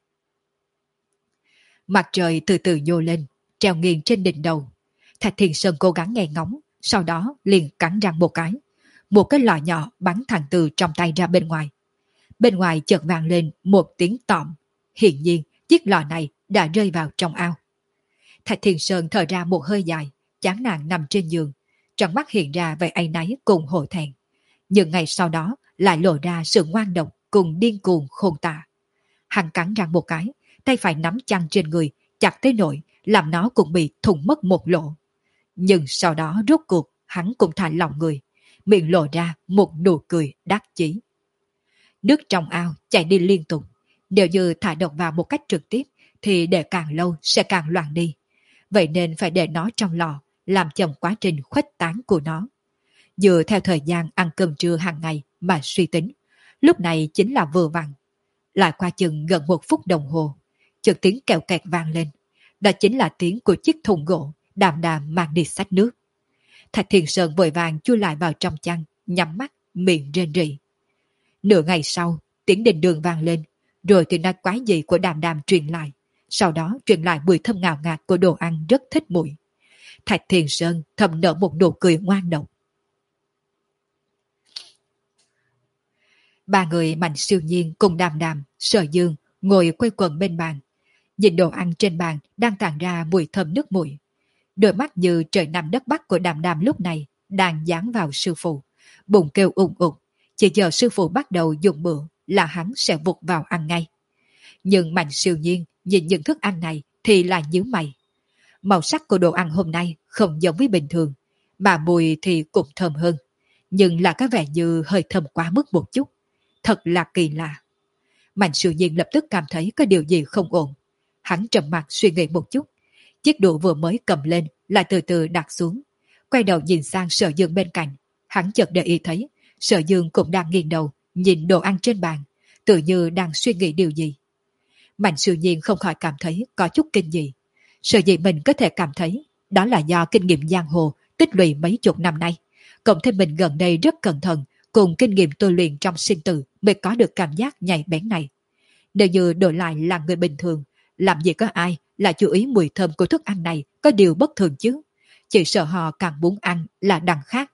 Mặt trời từ từ nhô lên, treo nghiêng trên đỉnh đầu. Thạch Thiên Sơn cố gắng nghe ngóng, sau đó liền cắn răng một cái. Một cái lọ nhỏ bắn thẳng từ trong tay ra bên ngoài. Bên ngoài chợt vang lên một tiếng tọm. Hiển nhiên, chiếc lọ này đã rơi vào trong ao. Thạch Thiên Sơn thở ra một hơi dài, chán nản nằm trên giường. Trong mắt hiện ra vẻ áy náy cùng hổ thẹn. Nhưng ngày sau đó lại lộ ra sự ngoan độc cùng điên cuồng khôn tả. Hắn cắn răng một cái, tay phải nắm chăn trên người, chặt tới nỗi làm nó cũng bị thủng mất một lỗ. Nhưng sau đó rốt cuộc hắn cũng thả lỏng người, miệng lộ ra một nụ cười đắc chí. Nước trong ao chảy đi liên tục, nếu như thả độc vào một cách trực tiếp thì để càng lâu sẽ càng loạn đi. Vậy nên phải để nó trong lò, làm chậm quá trình khuếch tán của nó. Dựa theo thời gian ăn cơm trưa hàng ngày mà suy tính, lúc này chính là vừa vặn. Lại qua chừng gần một phút đồng hồ, chợt tiếng kẹo kẹt vang lên. Đó chính là tiếng của chiếc thùng gỗ Đàm Đàm mang đi xách nước. Thạch Thiên Sơn vội vàng chui lại vào trong chăn, nhắm mắt, miệng rên rỉ. Nửa ngày sau, tiếng đền đường vang lên, rồi tiếng nói quái dị của Đàm Đàm truyền lại. Sau đó truyền lại mùi thơm ngào ngạt của đồ ăn rất thích mùi. Thạch Thiên Sơn thầm nở một nụ cười ngoan độc. Ba người Mạnh Siêu Nhiên cùng Đàm Đàm, Sở Dương ngồi quây quần bên bàn. Nhìn đồ ăn trên bàn đang tản ra mùi thơm nước mũi. Đôi mắt như trời Nam đất Bắc của Đàm Đàm lúc này đang dán vào sư phụ. Bụng kêu ùng ục. Chỉ chờ sư phụ bắt đầu dùng bữa là hắn sẽ vụt vào ăn ngay. Nhưng Mạnh Siêu Nhiên nhìn những thức ăn này thì lại nhíu mày. Màu sắc của đồ ăn hôm nay không giống với bình thường, mà mùi thì cũng thơm hơn. Nhưng là có vẻ như hơi thơm quá mức một chút. Thật là kỳ lạ. Mạnh Siêu Nhiên lập tức cảm thấy có điều gì không ổn. Hắn trầm mặt suy nghĩ một chút. Chiếc đũa vừa mới cầm lên lại từ từ đặt xuống. Quay đầu nhìn sang Sở Dương bên cạnh. Hắn chợt để ý thấy Sở Dương cũng đang nghiêng đầu nhìn đồ ăn trên bàn, tự như đang suy nghĩ điều gì. Mạnh Siêu Nhiên không khỏi cảm thấy có chút kinh dị. Sở dĩ mình có thể cảm thấy đó là do kinh nghiệm giang hồ tích lũy mấy chục năm nay, cộng thêm mình gần đây rất cẩn thận cùng kinh nghiệm tôi luyện trong sinh tử mới có được cảm giác nhạy bén này. Nếu như đổi lại là người bình thường, làm gì có ai là chú ý mùi thơm của thức ăn này có điều bất thường chứ. Chỉ sợ họ càng muốn ăn là đằng khác.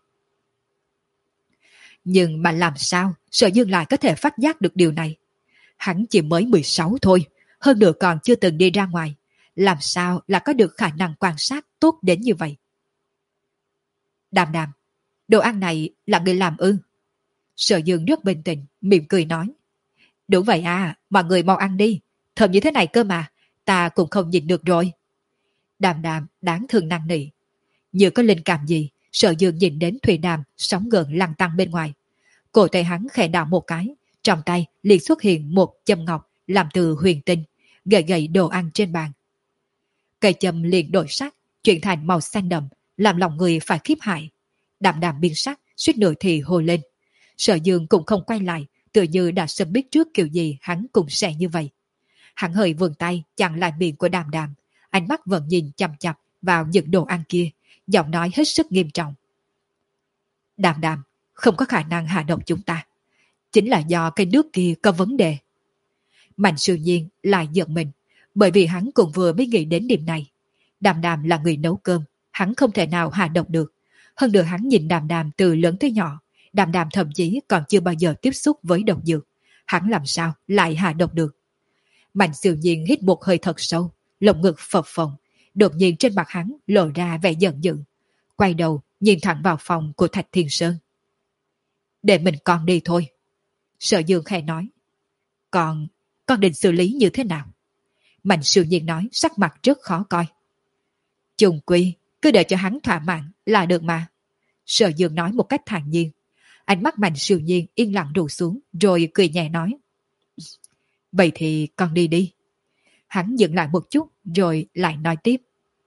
Nhưng mà làm sao Sở Dương lại có thể phát giác được điều này? Hắn chỉ mới mười sáu thôi, hơn nữa còn chưa từng đi ra ngoài. Làm sao là có được khả năng quan sát tốt đến như vậy? Đàm Đàm, đồ ăn này là người làm ư? Sở Dương rất bình tĩnh, mỉm cười nói. Đúng vậy à, mọi người mau ăn đi. Thơm như thế này cơ mà, ta cũng không nhìn được rồi. Đàm Đàm đáng thương năn nỉ. Như có linh cảm gì, Sở Dương nhìn đến Thùy Đàm sóng gần lăn tăng bên ngoài. Cổ tay hắn khẽ đảo một cái, trong tay liền xuất hiện một châm ngọc làm từ huyền tinh, gậy gậy đồ ăn trên bàn. Cây châm liền đổi sắc, chuyển thành màu xanh đậm, làm lòng người phải khiếp hại. Đàm Đàm biến sắc, suýt nữa thì hồ lên. Sở Dương cũng không quay lại, tự như đã sớm biết trước kiểu gì hắn cũng sẽ như vậy. Hắn hơi vươn tay chặn lại miệng của Đàm Đàm, ánh mắt vẫn nhìn chằm chằm vào những đồ ăn kia, giọng nói hết sức nghiêm trọng. Đàm Đàm, không có khả năng hạ độc chúng ta. Chính là do cái nước kia có vấn đề. Mạnh Siêu Nhiên lại giận mình, bởi vì hắn cũng vừa mới nghĩ đến điểm này. Đàm Đàm là người nấu cơm, hắn không thể nào hạ độc được. Hơn nữa hắn nhìn Đàm Đàm từ lớn tới nhỏ, Đàm Đàm thậm chí còn chưa bao giờ tiếp xúc với độc dược. Hắn làm sao lại hạ độc được? Mạnh Siêu Nhiên hít một hơi thật sâu, lồng ngực phập phồng, đột nhiên trên mặt hắn lộ ra vẻ giận dữ. Quay đầu nhìn thẳng vào phòng của Thạch Thiên Sơn. Để mình con đi thôi. Sở Dương khẽ nói. Còn, con định xử lý như thế nào? Mạnh Siêu Nhiên nói sắc mặt rất khó coi. Chung quy, cứ để cho hắn thỏa mãn là được mà. Sở Dương nói một cách thản nhiên. Ánh mắt Mạnh Siêu Nhiên yên lặng rủ xuống, rồi cười nhẹ nói. Vậy thì con đi đi. Hắn dừng lại một chút, rồi lại nói tiếp.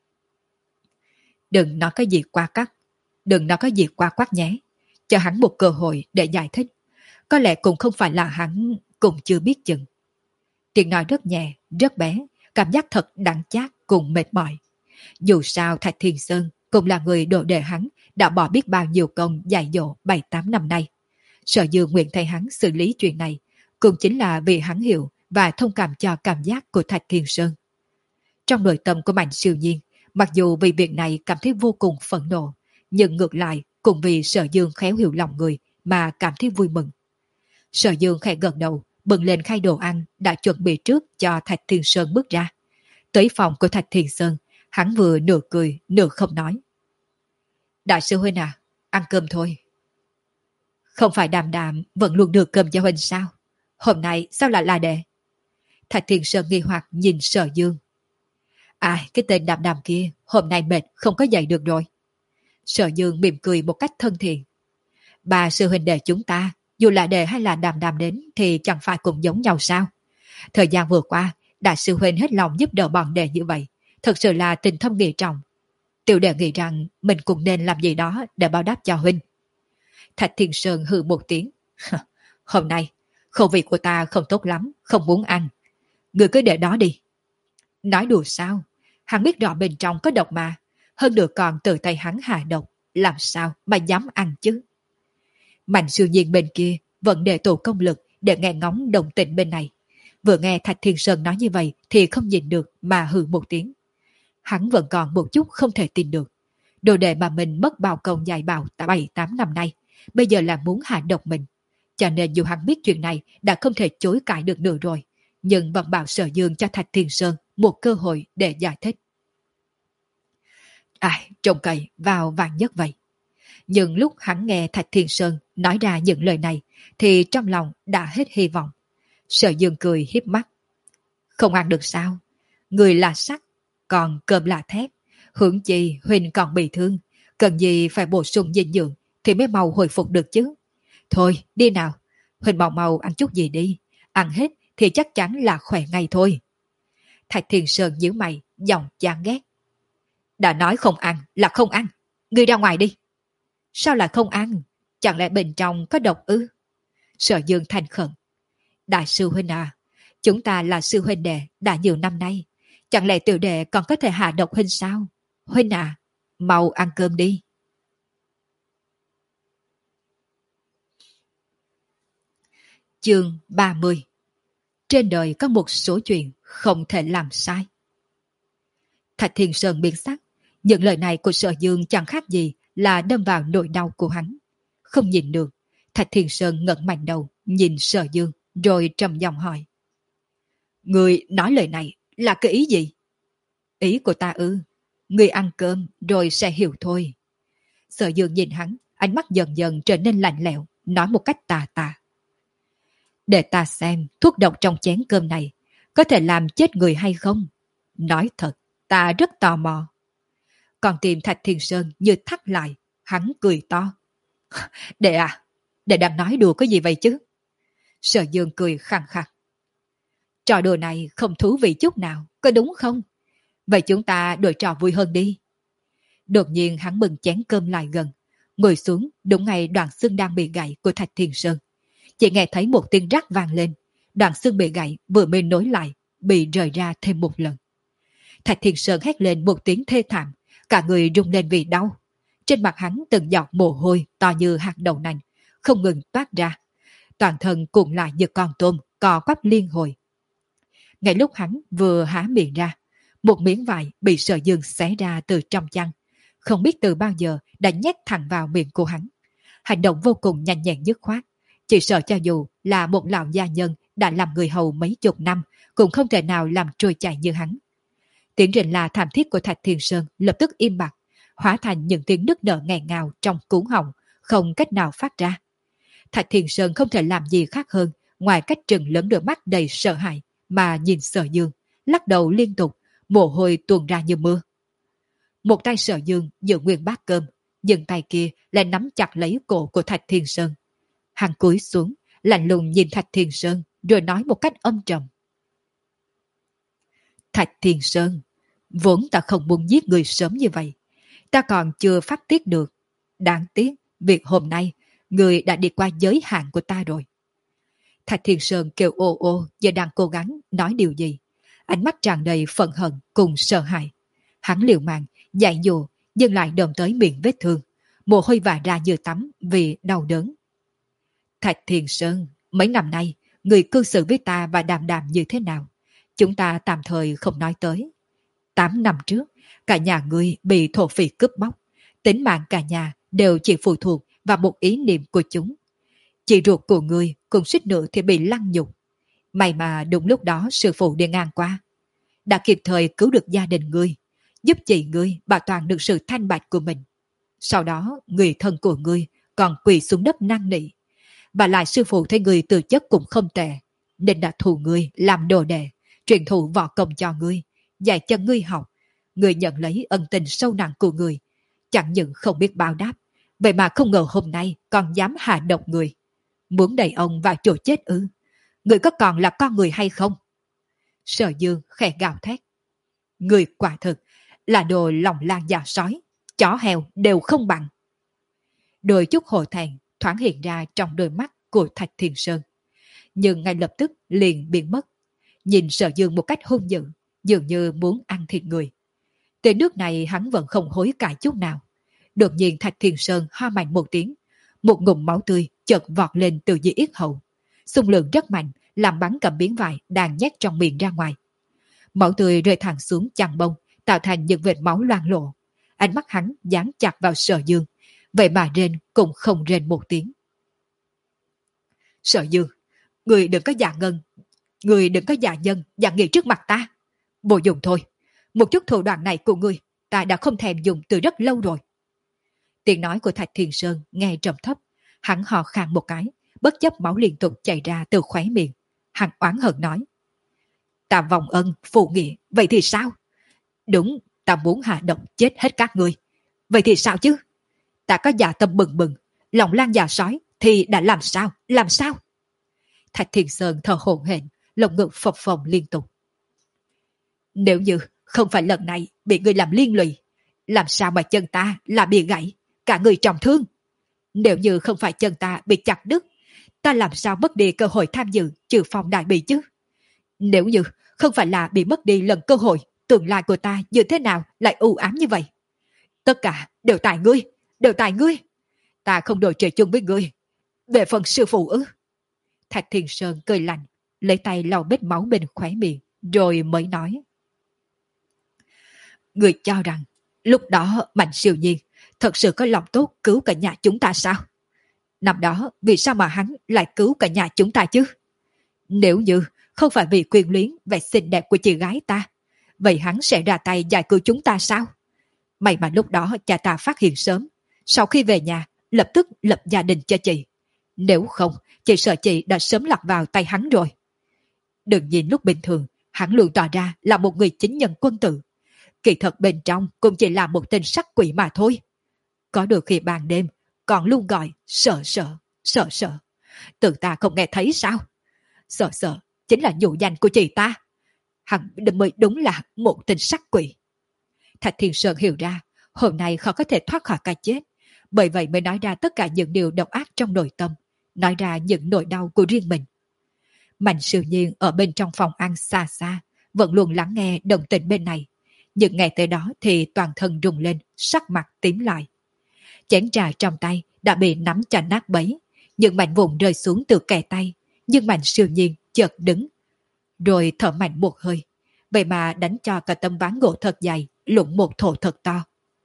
Đừng nói cái gì qua cắt. Đừng nói cái gì qua quát nhé. Cho hắn một cơ hội để giải thích. Có lẽ cũng không phải là hắn cũng chưa biết chừng. Tiếng nói rất nhẹ, rất bé, cảm giác thật đắng chát cùng mệt mỏi. Dù sao Thạch Thiên Sơn cũng là người đồ đệ hắn đã bỏ biết bao nhiêu công dạy dỗ bảy tám năm nay. Sở Dương nguyện thay hắn xử lý chuyện này, cũng chính là vì hắn hiểu và thông cảm cho cảm giác của Thạch Thiên Sơn. Trong nội tâm của Mạnh Siêu Nhiên, mặc dù vì việc này cảm thấy vô cùng phẫn nộ, nhưng ngược lại cũng vì Sở Dương khéo hiểu lòng người mà cảm thấy vui mừng. Sở Dương khẽ gật đầu, bừng lên khay đồ ăn đã chuẩn bị trước cho Thạch Thiên Sơn bước ra. Tới phòng của Thạch Thiên Sơn, hắn vừa nửa cười nửa không nói. Đại sư huynh à, ăn cơm thôi. Không phải Đàm Đàm vẫn luôn được cơm cho huynh sao? Hôm nay sao lại là đệ? Thạch Thiên Sơn nghi hoặc nhìn Sở Dương. À, cái tên Đàm Đàm kia hôm nay mệt không có dậy được rồi. Sở Dương mỉm cười một cách thân thiện. Bà sư huynh đệ chúng ta, dù là đệ hay là Đàm Đàm đến thì chẳng phải cũng giống nhau sao? Thời gian vừa qua, đại sư huynh hết lòng giúp đỡ bọn đệ như vậy, thật sự là tình thâm nghĩa trọng. Tiểu đệ nghĩ rằng mình cũng nên làm gì đó để báo đáp cho huynh. Thạch Thiên Sơn hừ một tiếng. Hôm nay, khẩu vị của ta không tốt lắm, không muốn ăn. Người cứ để đó đi. Nói đùa sao? Hắn biết rõ bên trong có độc mà. Hơn nữa còn từ tay hắn hạ độc. Làm sao mà dám ăn chứ? Mạnh Siêu Nhiên bên kia vẫn để tổ công lực để nghe ngóng đồng tình bên này. Vừa nghe Thạch Thiên Sơn nói như vậy thì không nhìn được mà hừ một tiếng. Hắn vẫn còn một chút không thể tin được. Đồ đệ mà mình mất bao công dạy bảo bảy tám năm nay, bây giờ là muốn hạ độc mình. Cho nên dù hắn biết chuyện này đã không thể chối cãi được nữa rồi, nhưng vẫn bảo Sở Dương cho Thạch Thiên Sơn một cơ hội để giải thích. Ai, trông cậy vào vàng nhất vậy. Nhưng lúc hắn nghe Thạch Thiên Sơn nói ra những lời này thì trong lòng đã hết hy vọng. Sở Dương cười hiếp mắt. Không ăn được sao? Người là sắt, còn cơm là thép. Hưởng chi Huỳnh còn bị thương, cần gì phải bổ sung dinh dưỡng thì mới mau hồi phục được chứ. Thôi, đi nào. Huỳnh mau mau ăn chút gì đi. Ăn hết thì chắc chắn là khỏe ngay thôi. Thạch Thiên Sơn nhíu mày, giọng chán ghét. Đã nói không ăn là không ăn. Ngươi ra ngoài đi. Sao lại không ăn? Chẳng lẽ bên trong có độc ư? Sở Dương thành khẩn. Đại sư huynh à, chúng ta là sư huynh đệ đã nhiều năm nay. Chẳng lẽ tiểu đệ còn có thể hạ độc huynh sao? Huynh à, mau ăn cơm đi. Chương ba mươi. Trên đời có một số chuyện không thể làm sai. Thạch Thiên Sơn biến sắc. Những lời này của Sở Dương chẳng khác gì là đâm vào nỗi đau của hắn. Không nhìn được, Thạch Thiên Sơn ngẩng mạnh đầu nhìn Sở Dương rồi trầm giọng hỏi. Người nói lời này là cái ý gì? Ý của ta ư? Người ăn cơm rồi sẽ hiểu thôi. Sở Dương nhìn hắn, ánh mắt dần dần trở nên lạnh lẽo, nói một cách tà tà. Để ta xem thuốc độc trong chén cơm này có thể làm chết người hay không? Nói thật, ta rất tò mò. Còn tìm Thạch Thiên Sơn như thắt lại, hắn cười to. Đệ à, đệ đang nói đùa cái gì vậy chứ? Sở Dương cười khàn khặt. Trò đùa này không thú vị chút nào, có đúng không? Vậy chúng ta đổi trò vui hơn đi. Đột nhiên hắn bưng chén cơm lại gần, ngồi xuống đúng ngay đoạn xương đang bị gãy của Thạch Thiên Sơn. Chỉ nghe thấy một tiếng rắc vang lên, đoạn xương bị gãy vừa mới nối lại, bị rời ra thêm một lần. Thạch Thiên Sơn hét lên một tiếng thê thảm, cả người rung lên vì đau. Trên mặt hắn từng giọt mồ hôi to như hạt đậu nành, không ngừng toát ra. Toàn thân cuộn lại như con tôm, cò quắp liên hồi. Ngay lúc hắn vừa há miệng ra, một miếng vải bị Sở Dương xé ra từ trong chăn, không biết từ bao giờ đã nhét thẳng vào miệng của hắn. Hành động vô cùng nhanh nhẹn dứt khoát, chỉ sợ cho dù là một lão gia nhân đã làm người hầu mấy chục năm cũng không thể nào làm trôi chảy như hắn. Tiếng rền la thảm thiết của Thạch Thiên Sơn lập tức im bặt, hóa thành những tiếng nức nở nghẹn ngào trong cuống họng, không cách nào phát ra. Thạch Thiên Sơn không thể làm gì khác hơn ngoài cách trừng lớn đôi mắt đầy sợ hãi mà nhìn Sở Dương, lắc đầu liên tục, mồ hôi tuôn ra như mưa. Một tay Sở Dương giữ nguyên bát cơm, nhưng tay kia lại nắm chặt lấy cổ của Thạch Thiên Sơn. Hắn cúi xuống, lạnh lùng nhìn Thạch Thiên Sơn, rồi nói một cách âm trầm. Thạch Thiên Sơn, vốn ta không muốn giết người sớm như vậy. Ta còn chưa phát tiết được. Đáng tiếc, việc hôm nay, người đã đi qua giới hạn của ta rồi. Thạch Thiên Sơn kêu ô ô, giờ đang cố gắng nói điều gì. Ánh mắt tràn đầy phẫn hận cùng sợ hãi. Hắn liều mạng, dạy dỗ, nhưng lại đâm tới miệng vết thương. mồ hôi vã ra như tắm vì đau đớn. Thạch Thiên Sơn, mấy năm nay, người cư xử với ta và Đàm Đàm như thế nào? Chúng ta tạm thời không nói tới. Tám năm trước, cả nhà ngươi bị thổ phỉ cướp bóc. Tính mạng cả nhà đều chỉ phụ thuộc vào một ý niệm của chúng. Chị ruột của ngươi cũng suýt nữa thì bị lăng nhục. May mà đúng lúc đó sư phụ đi ngang qua, đã kịp thời cứu được gia đình ngươi, giúp chị ngươi bảo toàn được sự thanh bạch của mình. Sau đó, người thân của ngươi còn quỳ xuống đất năn nỉ. Và lại sư phụ thấy ngươi tư chất cũng không tệ, nên đã thù ngươi làm đồ đệ, truyền thụ võ công cho ngươi, dạy cho ngươi học. Ngươi nhận lấy ân tình sâu nặng của ngươi, chẳng những không biết báo đáp, vậy mà không ngờ hôm nay còn dám hạ độc người. Muốn đẩy ông vào chỗ chết ư? Ngươi có còn là con người hay không? Sở Dương khẽ gào thét. Ngươi quả thực là đồ lòng lan dạ sói, chó heo đều không bằng. Đôi chút hồ thẹn thoáng hiện ra trong đôi mắt của Thạch Thiên Sơn, nhưng ngay lập tức liền biến mất. Nhìn Sở Dương một cách hung dữ, dường như muốn ăn thịt người. Tới nước này hắn vẫn không hối cải chút nào. Đột nhiên Thạch Thiên Sơn ho mạnh một tiếng, một ngụm máu tươi chợt vọt lên từ dưới yết hầu, xung lượng rất mạnh, làm bắn cầm miếng vải đang nhét trong miệng ra ngoài. Máu tươi rơi thẳng xuống chăn bông, tạo thành những vệt máu loang lổ. Ánh mắt hắn dán chặt vào Sở Dương, vậy mà rên cũng không rên một tiếng. Sở Dương, người đừng có giả ngân, người đừng có giả nhân, giả nghị trước mặt ta. Vô dụng thôi, một chút thủ đoạn này của người ta đã không thèm dùng từ rất lâu rồi. Tiếng nói của Thạch Thiên Sơn nghe trầm thấp, hắn hò khan một cái, bất chấp máu liên tục chảy ra từ khóe miệng. Hắn oán hận nói: Ta vòng ân, phụ nghĩa, vậy thì sao? Đúng, ta muốn hạ độc chết hết các ngươi. Vậy thì sao chứ? Ta có dạ tâm bừng bừng, lòng lan dạ sói, thì đã làm sao, làm sao? Thạch Thiên Sơn thở hổn hển, lồng ngực phập phồng liên tục. Nếu như không phải lần này bị ngươi làm liên lụy, làm sao mà chân ta là bị gãy, cả người trọng thương? Nếu như không phải chân ta bị chặt đứt, ta làm sao mất đi cơ hội tham dự trừ phong đại bị chứ? Nếu như không phải là bị mất đi lần cơ hội, tương lai của ta như thế nào lại u ám như vậy? Tất cả đều tại ngươi, đều tại ngươi. Ta không đổi trời chung với ngươi. Về phần sư phụ ư? Thạch Thiên Sơn cười lạnh, lấy tay lau vết máu bên khóe miệng, rồi mới nói: Ngươi cho rằng lúc đó Mạnh Siêu Nhiên thật sự có lòng tốt cứu cả nhà chúng ta sao? Năm đó vì sao mà hắn lại cứu cả nhà chúng ta chứ? Nếu như không phải vì quyền luyến vẻ xinh đẹp của chị gái ta, vậy hắn sẽ ra tay giải cứu chúng ta sao? May mà lúc đó cha ta phát hiện sớm, sau khi về nhà lập tức lập gia đình cho chị. Nếu không, chị sợ chị đã sớm lọt vào tay hắn rồi. Đừng nhìn lúc bình thường, hắn luôn tỏ ra là một người chính nhân quân tử. Kỳ thật bên trong cũng chỉ là một tên sắc quỷ mà thôi. Có đôi khi ban đêm còn luôn gọi sợ sợ, sợ sợ. Tự ta không nghe thấy sao? Sợ sợ chính là nhũ danh của chị ta. Hắn mới đúng là một tên sắc quỷ. Thạch Thiên Sơn hiểu ra hôm nay khó có thể thoát khỏi cái chết, bởi vậy mới nói ra tất cả những điều độc ác trong nội tâm, nói ra những nỗi đau của riêng mình. Mạnh Siêu Nhiên ở bên trong phòng ăn xa xa vẫn luôn lắng nghe động tĩnh bên này, nhưng nghe tới đó thì toàn thân rùng lên, sắc mặt tím lại. Chén trà trong tay đã bị nắm cho nát bấy, những mảnh vụn rơi xuống từ kẻ tay, nhưng Mạnh Siêu Nhiên chợt đứng, rồi thở mạnh một hơi, vậy mà đánh cho cả tấm ván gỗ thật dày lụng một thổ thật to.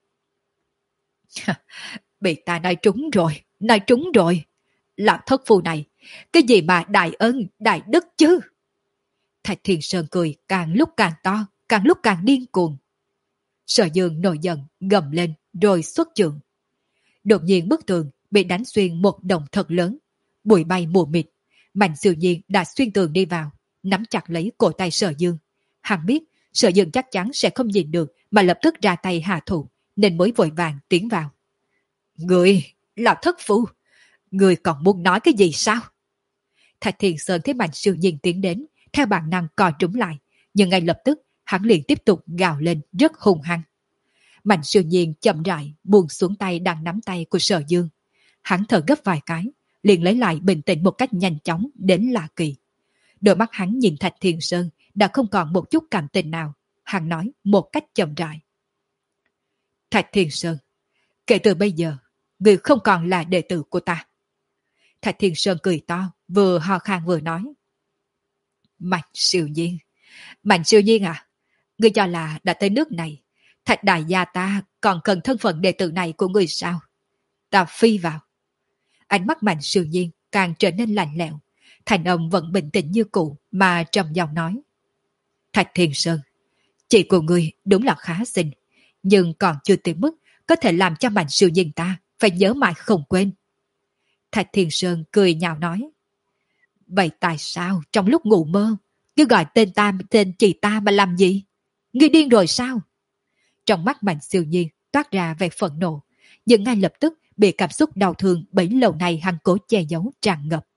Bị ta nói trúng rồi, nói trúng rồi. Lão thất phu này, cái gì mà đại ân, đại đức chứ? Thạch Thiên Sơn cười càng lúc càng to, càng lúc càng điên cuồng. Sở Dương nổi giận, gầm lên, rồi xuất chưởng. Đột nhiên bức tường bị đánh xuyên một động thật lớn, bụi bay mù mịt. Mạnh Siêu Nhiên đã xuyên tường đi vào, nắm chặt lấy cổ tay Sở Dương. Hắn biết Sở Dương chắc chắn sẽ không nhìn được mà lập tức ra tay hạ thủ, nên mới vội vàng tiến vào. Người là thất phu, người còn muốn nói cái gì sao? Thạch Thiên Sơn thấy Mạnh Siêu Nhiên tiến đến, theo bản năng co trúng lại, nhưng ngay lập tức hắn liền tiếp tục gào lên rất hung hăng. Mạnh Siêu Nhiên chậm rãi buông xuống tay đang nắm tay của Sở Dương. Hắn thở gấp vài cái, liền lấy lại bình tĩnh một cách nhanh chóng đến lạ kỳ. Đôi mắt hắn nhìn Thạch Thiên Sơn đã không còn một chút cảm tình nào. Hắn nói một cách chậm rãi: Thạch Thiên Sơn, kể từ bây giờ, người không còn là đệ tử của ta. Thạch Thiên Sơn cười to, vừa ho khan vừa nói. Mạnh siêu nhiên, Mạnh siêu nhiên à, ngươi cho là đã tới nước này, Thạch đại gia ta còn cần thân phận đệ tử này của ngươi sao? Ta phi vào. Ánh mắt Mạnh siêu nhiên càng trở nên lạnh lẽo, thành âm vẫn bình tĩnh như cũ mà trầm giọng nói. Thạch Thiên Sơn, chị của ngươi đúng là khá xinh, nhưng còn chưa tới mức có thể làm cho Mạnh siêu nhiên ta phải nhớ mãi không quên. Thạch Thiên Sơn cười nhạo nói. Vậy tại sao trong lúc ngủ mơ cứ gọi tên ta tên chị ta mà làm gì? Ngươi điên rồi sao? Trong mắt Mạnh siêu nhiên toát ra vẻ phẫn nộ, nhưng ngay lập tức bị cảm xúc đau thương bấy lâu nay hắn cố che giấu tràn ngập.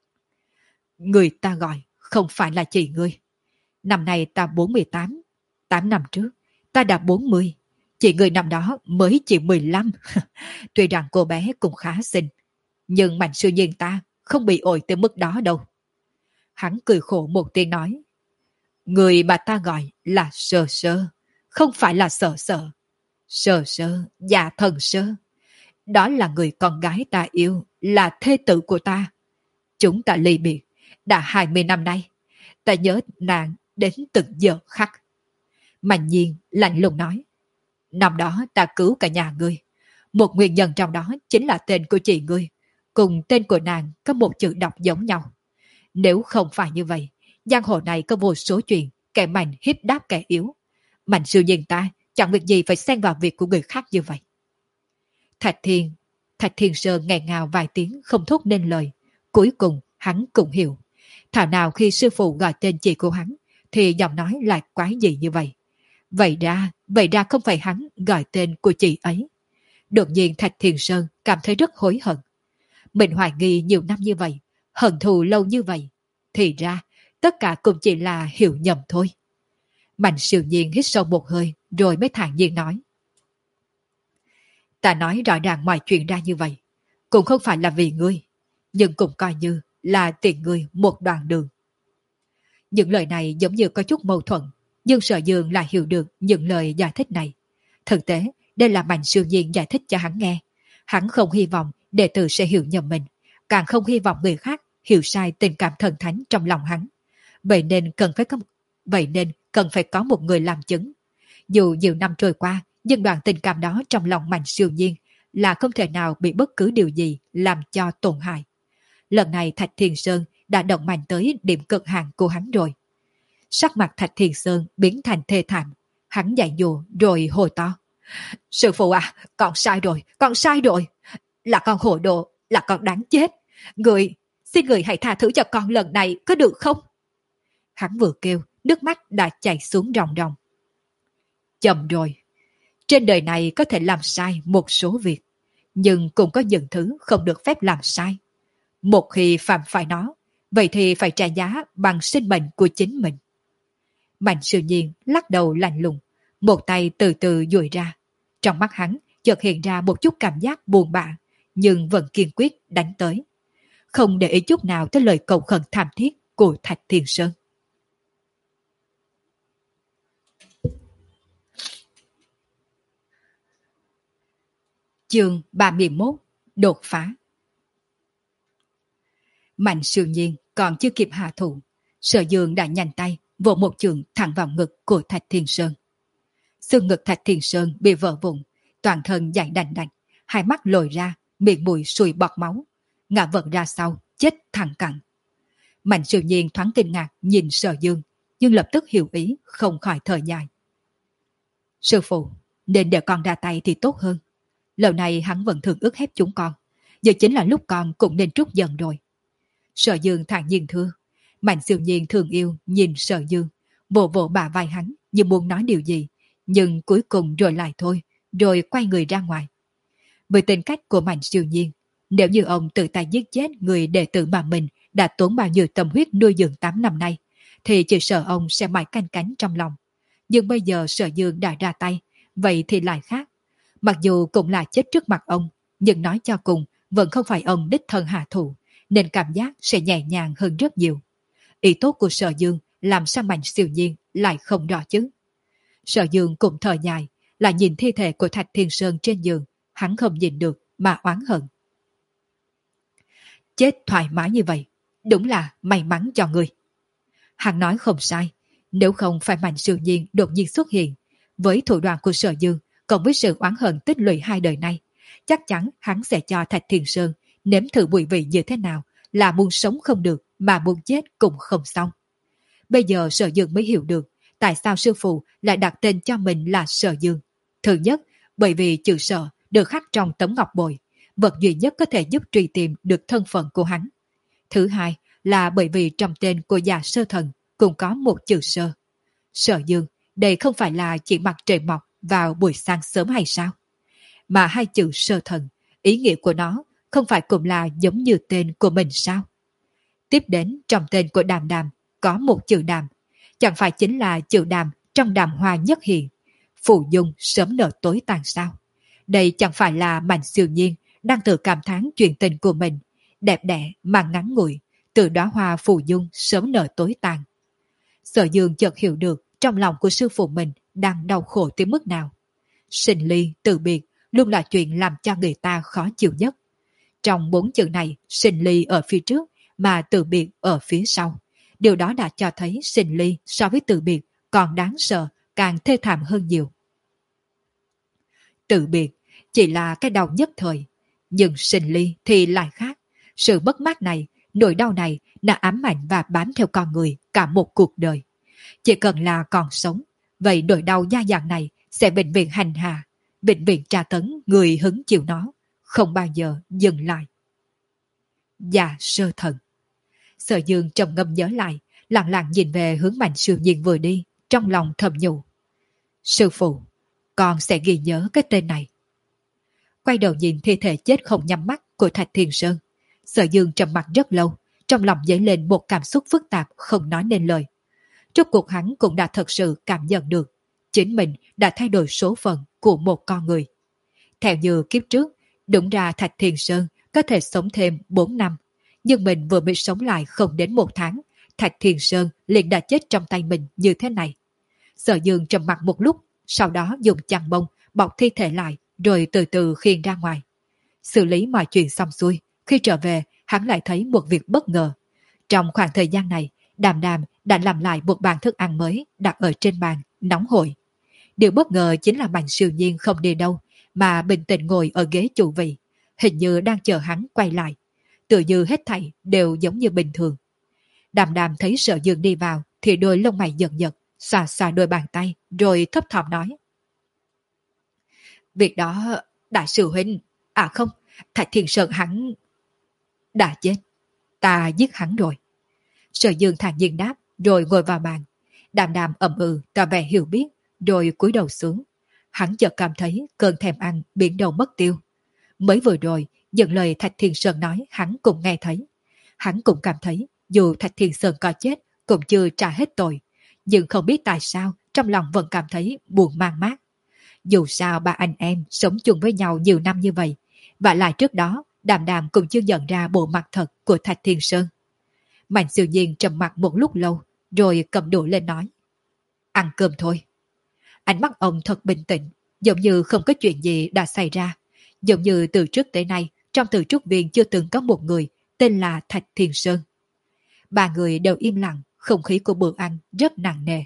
Người ta gọi không phải là chị ngươi. Năm nay ta bốn mươi tám, tám năm trước ta đã bốn mươi, chị ngươi năm đó mới chỉ mười lăm. Tuy rằng cô bé cũng khá xinh, nhưng Mạnh siêu nhiên ta không bị ổi tới mức đó đâu. Hắn cười khổ một tiếng nói. Người bà ta gọi là Sơ Sơ, không phải là Sở Sở. Sơ Sơ, dạ thần Sơ. Đó là người con gái ta yêu, là thê tử của ta. Chúng ta ly biệt đã hai mươi năm nay. Ta nhớ nàng đến từng giờ khắc. Mạnh nhiên lạnh lùng nói. Năm đó ta cứu cả nhà ngươi. Một nguyên nhân trong đó chính là tên của chị ngươi, cùng tên của nàng có một chữ đọc giống nhau. Nếu không phải như vậy, giang hồ này có vô số chuyện kẻ mạnh hiếp đáp kẻ yếu. Mạnh siêu nhiên ta chẳng việc gì phải xen vào việc của người khác như vậy. Thạch Thiên, Thạch Thiên Sơn nghẹn ngào vài tiếng không thốt nên lời. Cuối cùng hắn cũng hiểu. Thảo nào khi sư phụ gọi tên chị của hắn thì giọng nói lại quái gì như vậy. Vậy ra, vậy ra không phải hắn gọi tên của chị ấy. Đột nhiên Thạch Thiên Sơn cảm thấy rất hối hận. Mình hoài nghi nhiều năm như vậy, hận thù lâu như vậy, thì ra tất cả cũng chỉ là hiểu nhầm thôi. Mạnh siêu nhiên hít sâu một hơi rồi mới thản nhiên nói. Ta nói rõ ràng mọi chuyện ra như vậy, cũng không phải là vì ngươi, nhưng cũng coi như là tiện ngươi một đoạn đường. Những lời này giống như có chút mâu thuẫn, nhưng Sở Dương lại hiểu được những lời giải thích này. Thực tế, đây là Mạnh siêu nhiên giải thích cho hắn nghe. Hắn không hy vọng đệ tử sẽ hiểu nhầm mình, càng không hy vọng người khác hiểu sai tình cảm thần thánh trong lòng hắn. Vậy nên cần phải có, vậy nên cần phải có một người làm chứng. Dù nhiều năm trôi qua, nhưng đoạn tình cảm đó trong lòng Mạnh siêu nhiên là không thể nào bị bất cứ điều gì làm cho tổn hại. Lần này Thạch Thiên Sơn đã động mạnh tới điểm cực hạn của hắn rồi. Sắc mặt Thạch Thiên Sơn biến thành thê thảm, hắn dạy dỗ rồi hồi to. Sư phụ à, con sai rồi, con sai rồi. Là con hồ đồ, là con đáng chết. Người, xin người hãy tha thứ cho con lần này, có được không? Hắn vừa kêu, nước mắt đã chảy xuống ròng ròng. Chậm rồi. Trên đời này có thể làm sai một số việc, nhưng cũng có những thứ không được phép làm sai. Một khi phạm phải nó, vậy thì phải trả giá bằng sinh mệnh của chính mình. Mạnh siêu nhiên lắc đầu lạnh lùng, một tay từ từ duỗi ra. Trong mắt hắn chợt hiện ra một chút cảm giác buồn bã, nhưng vẫn kiên quyết đánh tới. Không để ý chút nào tới lời cầu khẩn thảm thiết của Thạch Thiên Sơn. Chương ba mươi mốt. Đột phá. Mạnh siêu nhiên còn chưa kịp hạ thủ, Sở Dương đã nhanh tay vỗ một chưởng thẳng vào ngực của Thạch Thiên Sơn. Xương ngực Thạch Thiên Sơn bị vỡ vụn, toàn thân dãy đành đạch, hai mắt lồi ra, miệng mũi sùi bọt máu, ngã vật ra sau, chết thẳng cẳng. Mạnh siêu nhiên thoáng kinh ngạc nhìn Sở Dương, nhưng lập tức hiểu ý, không khỏi thở dài. Sư phụ, nên để con ra tay thì tốt hơn. Lâu nay hắn vẫn thường ức hiếp chúng con, giờ chính là lúc con cũng nên trút giận rồi. Sở Dương thản nhiên thưa. Mạnh siêu nhiên thương yêu nhìn Sở Dương, vỗ vỗ bả vai hắn như muốn nói điều gì, nhưng cuối cùng rồi lại thôi, rồi quay người ra ngoài. Với tính cách của Mạnh siêu nhiên, nếu như ông tự tay giết chết người đệ tử mà mình đã tốn bao nhiêu tâm huyết nuôi dưỡng tám năm nay, thì chỉ sợ ông sẽ mãi canh cánh trong lòng. Nhưng bây giờ Sở Dương đã ra tay, vậy thì lại khác. Mặc dù cũng là chết trước mặt ông, nhưng nói cho cùng vẫn không phải ông đích thân hạ thủ, nên cảm giác sẽ nhẹ nhàng hơn rất nhiều. Ý tốt của Sở Dương làm sao Mạnh siêu nhiên lại không rõ chứ. Sở Dương cũng thở dài, là nhìn thi thể của Thạch Thiên Sơn trên giường, hắn không nhìn được, mà oán hận. Chết thoải mái như vậy, đúng là may mắn cho ngươi. Hắn nói không sai, nếu không phải Mạnh Siêu Nhiên đột nhiên xuất hiện, với thủ đoạn của Sở Dương, cộng với sự oán hận tích lũy hai đời nay, chắc chắn hắn sẽ cho Thạch Thiên Sơn nếm thử mùi vị như thế nào, là muốn sống không được mà muốn chết cũng không xong. Bây giờ Sở Dương mới hiểu được tại sao sư phụ lại đặt tên cho mình là Sở Dương. Thứ nhất, bởi vì chữ Sở được khắc trong tấm ngọc bội, vật duy nhất có thể giúp truy tìm được thân phận của hắn. Thứ hai là bởi vì trong tên của già Sơ Thần cũng có một chữ Sơ. Sở Dương, đây không phải là chỉ mặt trời mọc vào buổi sáng sớm hay sao? Mà hai chữ Sơ Thần, ý nghĩa của nó không phải cũng là giống như tên của mình sao? Tiếp đến trong tên của Đàm Đàm có một chữ Đàm, chẳng phải chính là chữ Đàm trong Đàm Hoa nhất hiện, phụ dung sớm nở tối tàn sao? Đây chẳng phải là Mạnh Siêu Nhiên đang tự cảm thán chuyện tình của mình, đẹp đẽ mà ngắn ngủi, từ đóa hoa phù dung sớm nở tối tàn. Sở Dương chợt hiểu được trong lòng của sư phụ mình đang đau khổ tới mức nào. Sinh ly, từ biệt luôn là chuyện làm cho người ta khó chịu nhất. Trong bốn chữ này, sinh ly ở phía trước mà từ biệt ở phía sau. Điều đó đã cho thấy sinh ly so với từ biệt còn đáng sợ, càng thê thảm hơn nhiều. Từ biệt chỉ là cái đau nhất thời, nhưng sinh ly thì lại khác. Sự mất mát này, nỗi đau này đã ám ảnh và bám theo con người cả một cuộc đời. Chỉ cần là còn sống, vậy nỗi đau da dẳng này sẽ vĩnh viễn hành hạ, vĩnh viễn tra tấn người hứng chịu nó, không bao giờ dừng lại. Dạ Sơ Thần. Sở Dương trầm ngâm nhớ lại, lặng lặng nhìn về hướng Mạnh Siêu Nhiên vừa đi, trong lòng thầm nhủ. Sư phụ, con sẽ ghi nhớ cái tên này. Quay đầu nhìn thi thể chết không nhắm mắt của Thạch Thiên Sơn, Sở Dương trầm mặt rất lâu, trong lòng dấy lên một cảm xúc phức tạp không nói nên lời. Rốt cuộc hắn cũng đã thật sự cảm nhận được chính mình đã thay đổi số phận của một con người. Theo như kiếp trước, đúng ra Thạch Thiên Sơn có thể sống thêm bốn năm, nhưng mình vừa mới sống lại không đến một tháng, Thạch Thiên Sơn liền đã chết trong tay mình như thế này. Sở Dương trầm mặt một lúc, sau đó dùng chăn bông bọc thi thể lại, rồi từ từ khiêng ra ngoài. Xử lý mọi chuyện xong xuôi, khi trở về, hắn lại thấy một việc bất ngờ. Trong khoảng thời gian này, Đàm Đàm đã làm lại một bàn thức ăn mới đặt ở trên bàn, nóng hổi. Điều bất ngờ chính là Mạnh Siêu Nhiên không đi đâu, mà bình tĩnh ngồi ở ghế chủ vị, hình như đang chờ hắn quay lại. Tự như hết thảy đều giống như bình thường. Đàm Đàm thấy Sở Dương đi vào thì đôi lông mày giật giật, xoa xoa đôi bàn tay, rồi thấp thỏm nói. Việc đó, đại sư huynh, à không, Thạch Thiên Sơn hắn đã chết, ta giết hắn rồi. Sở Dương thản nhiên đáp, rồi ngồi vào bàn. Đàm Đàm ậm ừ, tỏ vẻ hiểu biết, rồi cúi đầu xuống. Hắn chợt cảm thấy cơn thèm ăn biến đầu mất tiêu. Mới vừa rồi, những lời Thạch Thiên Sơn nói hắn cũng nghe thấy. Hắn cũng cảm thấy dù Thạch Thiên Sơn có chết cũng chưa trả hết tội, nhưng không biết tại sao trong lòng vẫn cảm thấy buồn man mác. Dù sao ba anh em sống chung với nhau nhiều năm như vậy, và lại trước đó Đàm Đàm cũng chưa nhận ra bộ mặt thật của Thạch Thiên Sơn. Mạnh Siêu Nhiên trầm mặt một lúc lâu, rồi cầm đũa lên nói. Ăn cơm thôi. Ánh mắt ông thật bình tĩnh, giống như không có chuyện gì đã xảy ra. Giống như từ trước tới nay, trong Từ Trúc Viên chưa từng có một người tên là Thạch Thiên Sơn. Ba người đều im lặng, không khí của bữa ăn rất nặng nề.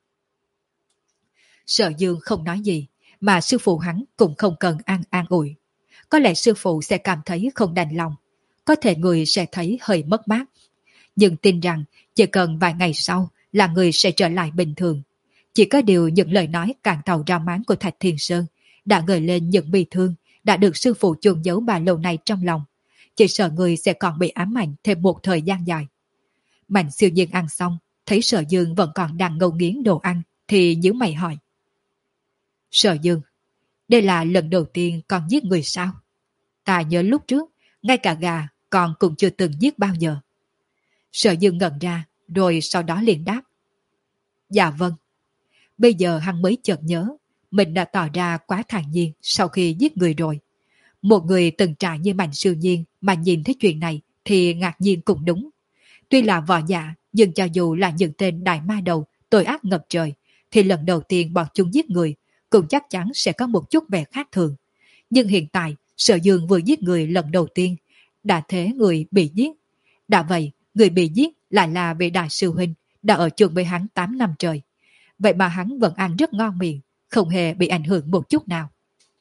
Sở Dương không nói gì, mà sư phụ hắn cũng không cần ăn an ủi. Có lẽ sư phụ sẽ cảm thấy không đành lòng, có thể người sẽ thấy hơi mất mát. Nhưng tin rằng chỉ cần vài ngày sau là người sẽ trở lại bình thường. Chỉ có điều những lời nói càng tàu rao máng của Thạch Thiên Sơn đã gợi lên những bi thương đã được sư phụ chôn giấu bà lâu nay trong lòng. Chỉ sợ người sẽ còn bị ám ảnh thêm một thời gian dài. Mạnh Siêu Nhiên ăn xong, thấy Sở Dương vẫn còn đang ngấu nghiến đồ ăn, thì nhíu mày hỏi. Sở Dương, đây là lần đầu tiên con giết người sao? Ta nhớ lúc trước, ngay cả gà con cũng chưa từng giết bao giờ. Sở Dương ngẩn ra, rồi sau đó liền đáp. Dạ vâng. Bây giờ hắn mới chợt nhớ, mình đã tỏ ra quá thản nhiên sau khi giết người rồi. Một người từng trải như Mạnh Siêu Nhiên mà nhìn thấy chuyện này thì ngạc nhiên cũng đúng. Tuy là võ giả, nhưng cho dù là những tên đại ma đầu tội ác ngập trời, thì lần đầu tiên bọn chúng giết người cũng chắc chắn sẽ có một chút vẻ khác thường. Nhưng hiện tại, Sở Dương vừa giết người lần đầu tiên, đã thế người bị giết. Đã vậy, người bị giết lại là vị đại sư huynh đã ở chung với hắn tám năm trời. Vậy mà hắn vẫn ăn rất ngon miệng, không hề bị ảnh hưởng một chút nào.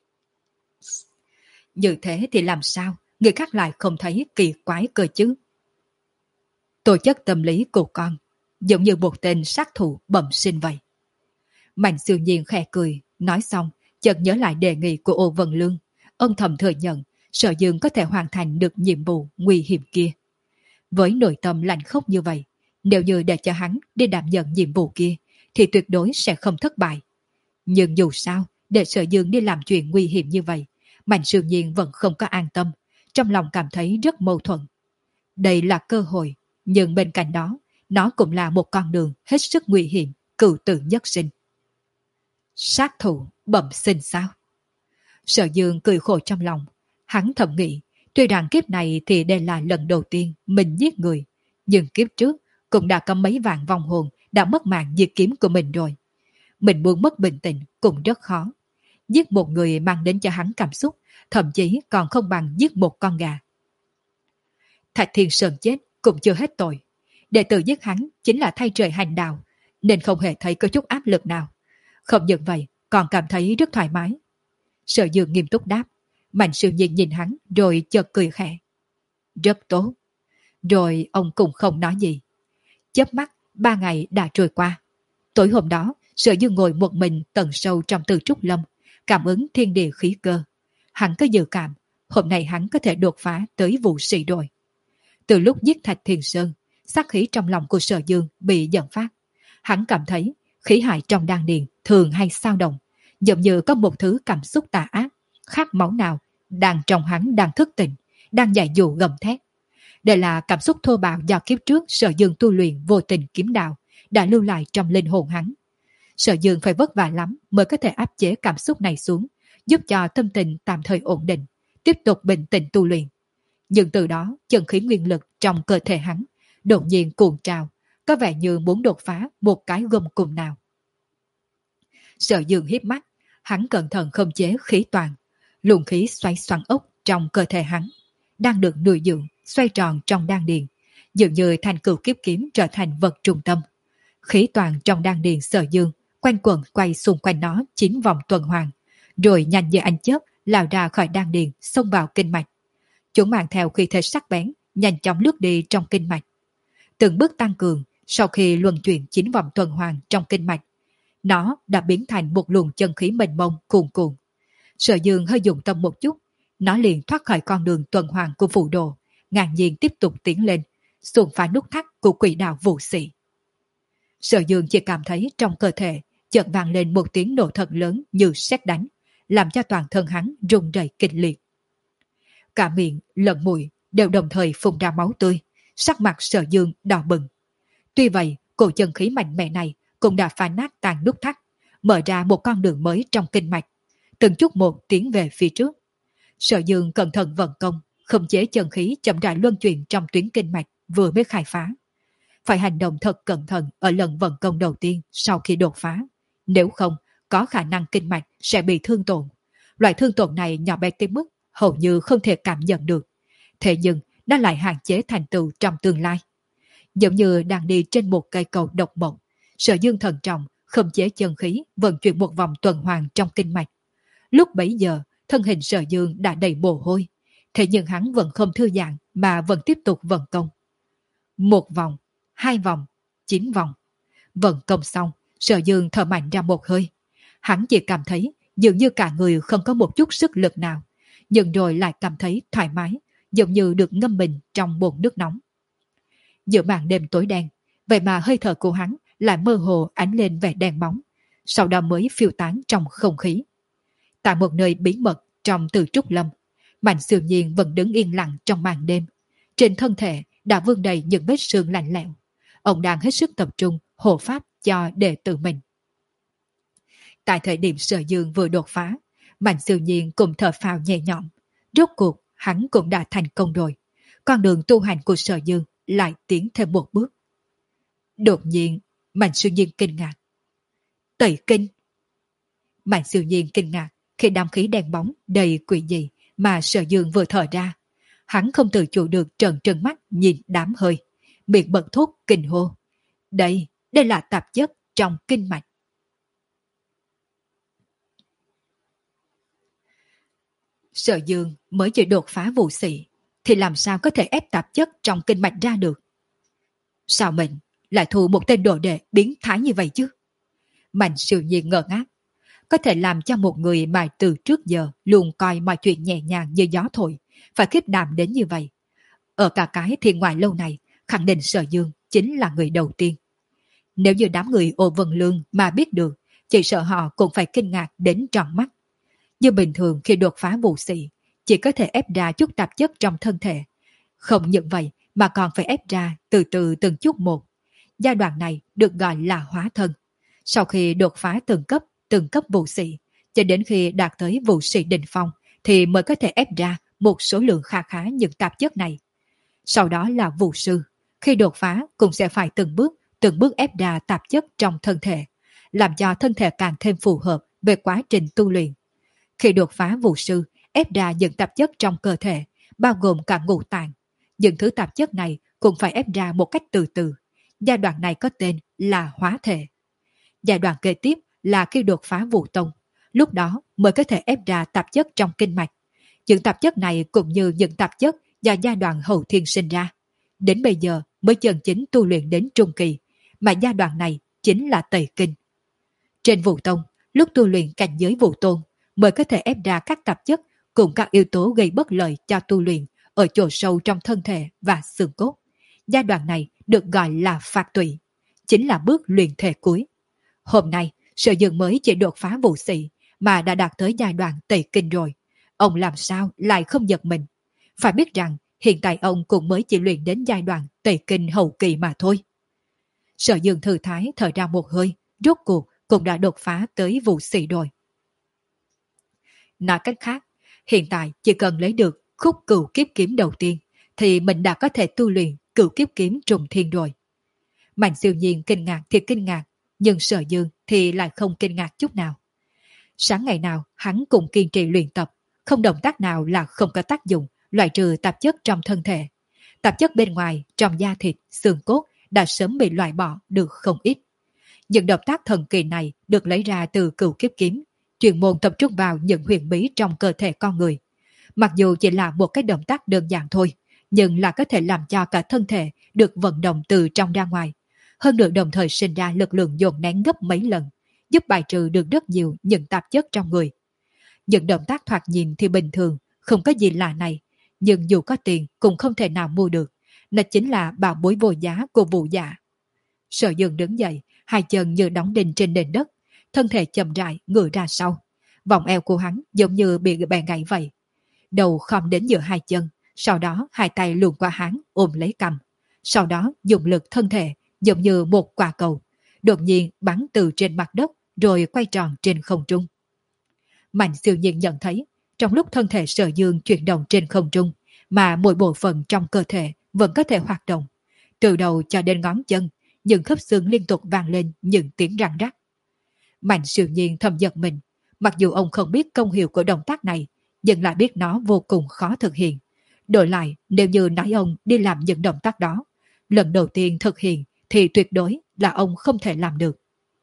Như thế thì làm sao người khác lại không thấy kỳ quái cơ chứ? Tổ chất tâm lý của con giống như một tên sát thủ bẩm sinh vậy. Mạnh Siêu Nhiên khẽ cười, nói xong chợt nhớ lại đề nghị của Ô Vân Lương, ông thầm thừa nhận Sở Dương có thể hoàn thành được nhiệm vụ nguy hiểm kia. Với nội tâm lạnh khốc như vậy, nếu như để cho hắn đi đảm nhận nhiệm vụ kia thì tuyệt đối sẽ không thất bại. Nhưng dù sao, để Sở Dương đi làm chuyện nguy hiểm như vậy, Mạnh Siêu Nhiên vẫn không có an tâm, trong lòng cảm thấy rất mâu thuẫn. Đây là cơ hội, nhưng bên cạnh đó, nó cũng là một con đường hết sức nguy hiểm, cửu tử nhất sinh. Sát thủ bẩm sinh sao? Sở Dương cười khổ trong lòng, hắn thầm nghĩ, tuy rằng kiếp này thì đây là lần đầu tiên mình giết người, nhưng kiếp trước cũng đã có mấy vạn vong hồn đã mất mạng diệt kiếm của mình rồi. Mình muốn mất bình tĩnh cũng rất khó. Giết một người mang đến cho hắn cảm xúc, thậm chí còn không bằng giết một con gà. Thạch Thiên Sơn chết cũng chưa hết tội. Đệ tử giết hắn chính là thay trời hành đạo, nên không hề thấy có chút áp lực nào. Không những vậy, còn cảm thấy rất thoải mái. Sở Dương nghiêm túc đáp. Mạnh Siêu Nhiên nhìn hắn rồi chợt cười khẽ. Rất tốt. Rồi ông cũng không nói gì. Chớp mắt, ba ngày đã trôi qua. Tối hôm đó, Sở Dương ngồi một mình tận sâu trong Từ Trúc Lâm, cảm ứng thiên địa khí cơ. Hắn có dự cảm, hôm nay hắn có thể đột phá tới vụ sĩ rồi. Từ lúc giết Thạch Thiên Sơn, sát khí trong lòng của Sở Dương bị dẫn phát. Hắn cảm thấy khí hải trong đan điền thường hay sao động, giống như có một thứ cảm xúc tà ác, khát máu nào đang trong hắn đang thức tỉnh, đang dạy dụ gầm thét. Đây là cảm xúc thô bạo do kiếp trước Sở Dương tu luyện vô tình kiếm đạo đã lưu lại trong linh hồn hắn. Sở Dương phải vất vả lắm mới có thể áp chế cảm xúc này xuống, giúp cho tâm tình tạm thời ổn định, tiếp tục bình tĩnh tu luyện. Nhưng từ đó, chân khí nguyên lực trong cơ thể hắn đột nhiên cuồn trào, có vẻ như muốn đột phá một cái gông cùng nào. Sở Dương hiếp mắt, hắn cẩn thận khống chế khí toàn, luồng khí xoay xoắn ốc trong cơ thể hắn, đang được nuôi dưỡng, xoay tròn trong đan điền, dường như thành cửu kiếp kiếm trở thành vật trung tâm. Khí toàn trong đan điền Sở Dương quanh quẩn quay xung quanh nó chín vòng tuần hoàn, rồi nhanh như ánh chớp lao ra khỏi đan điền xông vào kinh mạch. Chúng mang theo khí thế sắc bén, nhanh chóng lướt đi trong kinh mạch. Từng bước tăng cường, sau khi luân chuyển chín vòng tuần hoàn trong kinh mạch, nó đã biến thành một luồng chân khí mênh mông cuồn cuộn. Sở Dương hơi dùng tâm một chút, nó liền thoát khỏi con đường tuần hoàn của phù đồ, ngang nhiên tiếp tục tiến lên, xuồng phá nút thắt của quỷ đạo vũ sĩ. Sở Dương chỉ cảm thấy trong cơ thể chợt vang lên một tiếng nổ thật lớn như sét đánh, làm cho toàn thân hắn rung rẩy kịch liệt. Cả miệng, lẫn mũi đều đồng thời phun ra máu tươi, sắc mặt Sở Dương đỏ bừng. Tuy vậy, cổ chân khí mạnh mẽ này cũng đã phá nát tàn nút thắt, mở ra một con đường mới trong kinh mạch, từng chút một tiến về phía trước. Sở Dương cẩn thận vận công, khống chế chân khí chậm rãi luân chuyển trong tuyến kinh mạch vừa mới khai phá. Phải hành động thật cẩn thận ở lần vận công đầu tiên sau khi đột phá, nếu không có khả năng kinh mạch sẽ bị thương tổn. Loại thương tổn này nhỏ bé tới mức hầu như không thể cảm nhận được. Thế nhưng nó lại hạn chế thành tựu trong tương lai. Giống như đang đi trên một cây cầu độc mộng, Sở Dương thận trọng khống chế chân khí vận chuyển một vòng tuần hoàn trong kinh mạch. Lúc bấy giờ, thân hình Sở Dương đã đầy mồ hôi, thế nhưng hắn vẫn không thư giãn mà vẫn tiếp tục vận công. Một vòng, hai vòng, chín vòng. Vận công xong, Sở Dương thở mạnh ra một hơi. Hắn chỉ cảm thấy dường như cả người không có một chút sức lực nào, nhưng rồi lại cảm thấy thoải mái, giống như được ngâm mình trong bồn nước nóng. Giữa màn đêm tối đen, vậy mà hơi thở của hắn lại mơ hồ ánh lên vẻ đen bóng, sau đó mới phiêu tán trong không khí. Tại một nơi bí mật trong Từ Trúc Lâm, Mạnh Siêu Nhiên vẫn đứng yên lặng trong màn đêm. Trên thân thể đã vương đầy những vết sương lạnh lẽo. Ông đang hết sức tập trung hộ pháp cho đệ tử mình. Tại thời điểm Sở Dương vừa đột phá, Mạnh Siêu Nhiên cùng thở phào nhẹ nhõm. Rốt cuộc hắn cũng đã thành công rồi. Con đường tu hành của Sở Dương lại tiến thêm một bước. Đột nhiên, Mạnh Siêu Nhiên kinh ngạc. Tẩy kinh! Mạnh Siêu Nhiên kinh ngạc khi đám khí đen bóng đầy quỷ dị mà Sở Dương vừa thở ra, hắn không tự chủ được trợn trừng mắt nhìn đám hơi, miệng bật thốt kinh hô. Đây, đây là tạp chất trong kinh mạch. Sở Dương mới chỉ đột phá vụ sĩ, thì làm sao có thể ép tạp chất trong kinh mạch ra được? Sao mình lại thu một tên đồ đệ biến thái như vậy chứ? Mạnh Siêu Nhiên ngơ ngác. Có thể làm cho một người mà từ trước giờ luôn coi mọi chuyện nhẹ nhàng như gió thổi, phải khiếp đảm đến như vậy. Ở cả cái thiên ngoại lâu này, khẳng định Sở Dương chính là người đầu tiên. Nếu như đám người Ô Vân Lương mà biết được, chỉ sợ họ cũng phải kinh ngạc đến tròn mắt. Như bình thường khi đột phá vụ sĩ, chỉ có thể ép ra chút tạp chất trong thân thể. Không những vậy mà còn phải ép ra từ từ từng chút một. Giai đoạn này được gọi là hóa thân. Sau khi đột phá từng cấp, từng cấp vụ sĩ, cho đến khi đạt tới vụ sĩ đỉnh phong, thì mới có thể ép ra một số lượng khá khá những tạp chất này. Sau đó là vụ sư, khi đột phá cũng sẽ phải từng bước, từng bước ép ra tạp chất trong thân thể, làm cho thân thể càng thêm phù hợp về quá trình tu luyện. Khi đột phá vụ sư, ép ra những tạp chất trong cơ thể, bao gồm cả ngũ tạng. Những thứ tạp chất này cũng phải ép ra một cách từ từ. Giai đoạn này có tên là hóa thể. Giai đoạn kế tiếp là khi đột phá vụ tông. Lúc đó mới có thể ép ra tạp chất trong kinh mạch. Những tạp chất này cũng như những tạp chất do giai đoạn hậu thiên sinh ra. Đến bây giờ mới chân chính tu luyện đến trung kỳ, mà giai đoạn này chính là tẩy kinh. Trên vụ tông, lúc tu luyện cảnh giới vụ tôn, mới có thể ép ra các tạp chất cùng các yếu tố gây bất lợi cho tu luyện ở chỗ sâu trong thân thể và xương cốt. Giai đoạn này được gọi là phạt tụy, chính là bước luyện thể cuối. Hôm nay, Sở Dương mới chỉ đột phá vụ sĩ mà đã đạt tới giai đoạn tẩy kinh rồi. Ông làm sao lại không giật mình? Phải biết rằng hiện tại ông cũng mới chỉ luyện đến giai đoạn tẩy kinh hậu kỳ mà thôi. Sở Dương thư thái thở ra một hơi, rốt cuộc cũng đã đột phá tới vụ sĩ rồi. Nói cách khác, hiện tại chỉ cần lấy được khúc cửu kiếp kiếm đầu tiên thì mình đã có thể tu luyện cửu kiếp kiếm trùng thiên rồi. Mạnh Siêu Nhiên kinh ngạc thì kinh ngạc, nhưng Sở Dương thì lại không kinh ngạc chút nào. Sáng ngày nào hắn cũng kiên trì luyện tập, không động tác nào là không có tác dụng loại trừ tạp chất trong thân thể. Tạp chất bên ngoài, trong da thịt, xương cốt đã sớm bị loại bỏ được không ít. Những động tác thần kỳ này được lấy ra từ cửu kiếp kiếm, chuyên môn tập trung vào những huyền bí trong cơ thể con người. Mặc dù chỉ là một cái động tác đơn giản thôi, nhưng là có thể làm cho cả thân thể được vận động từ trong ra ngoài. Hơn nữa đồng thời sinh ra lực lượng dồn nén gấp mấy lần, giúp bài trừ được rất nhiều những tạp chất trong người. Những động tác thoạt nhìn thì bình thường, không có gì lạ này, nhưng dù có tiền cũng không thể nào mua được. Nó chính là bảo bối vô giá của Vũ Dạ. Sở Dương đứng dậy, hai chân như đóng đinh trên nền đất, thân thể chậm rãi ngửa ra sau. Vòng eo của hắn giống như bị bè gãy vậy. Đầu khom đến giữa hai chân, sau đó hai tay luồn qua hắn ôm lấy cằm. Sau đó dùng lực thân thể giống như một quả cầu, đột nhiên bắn từ trên mặt đất rồi quay tròn trên không trung. Mạnh Siêu Nhiên nhận thấy, trong lúc thân thể Sở Dương chuyển động trên không trung, mà mỗi bộ phận trong cơ thể vẫn có thể hoạt động. Từ đầu cho đến ngón chân, những khớp xương liên tục vang lên những tiếng răng rắc. Mạnh Siêu Nhiên thầm giật mình, mặc dù ông không biết công hiệu của động tác này, nhưng lại biết nó vô cùng khó thực hiện. Đổi lại, nếu như nói ông đi làm những động tác đó, lần đầu tiên thực hiện thì tuyệt đối là ông không thể làm được.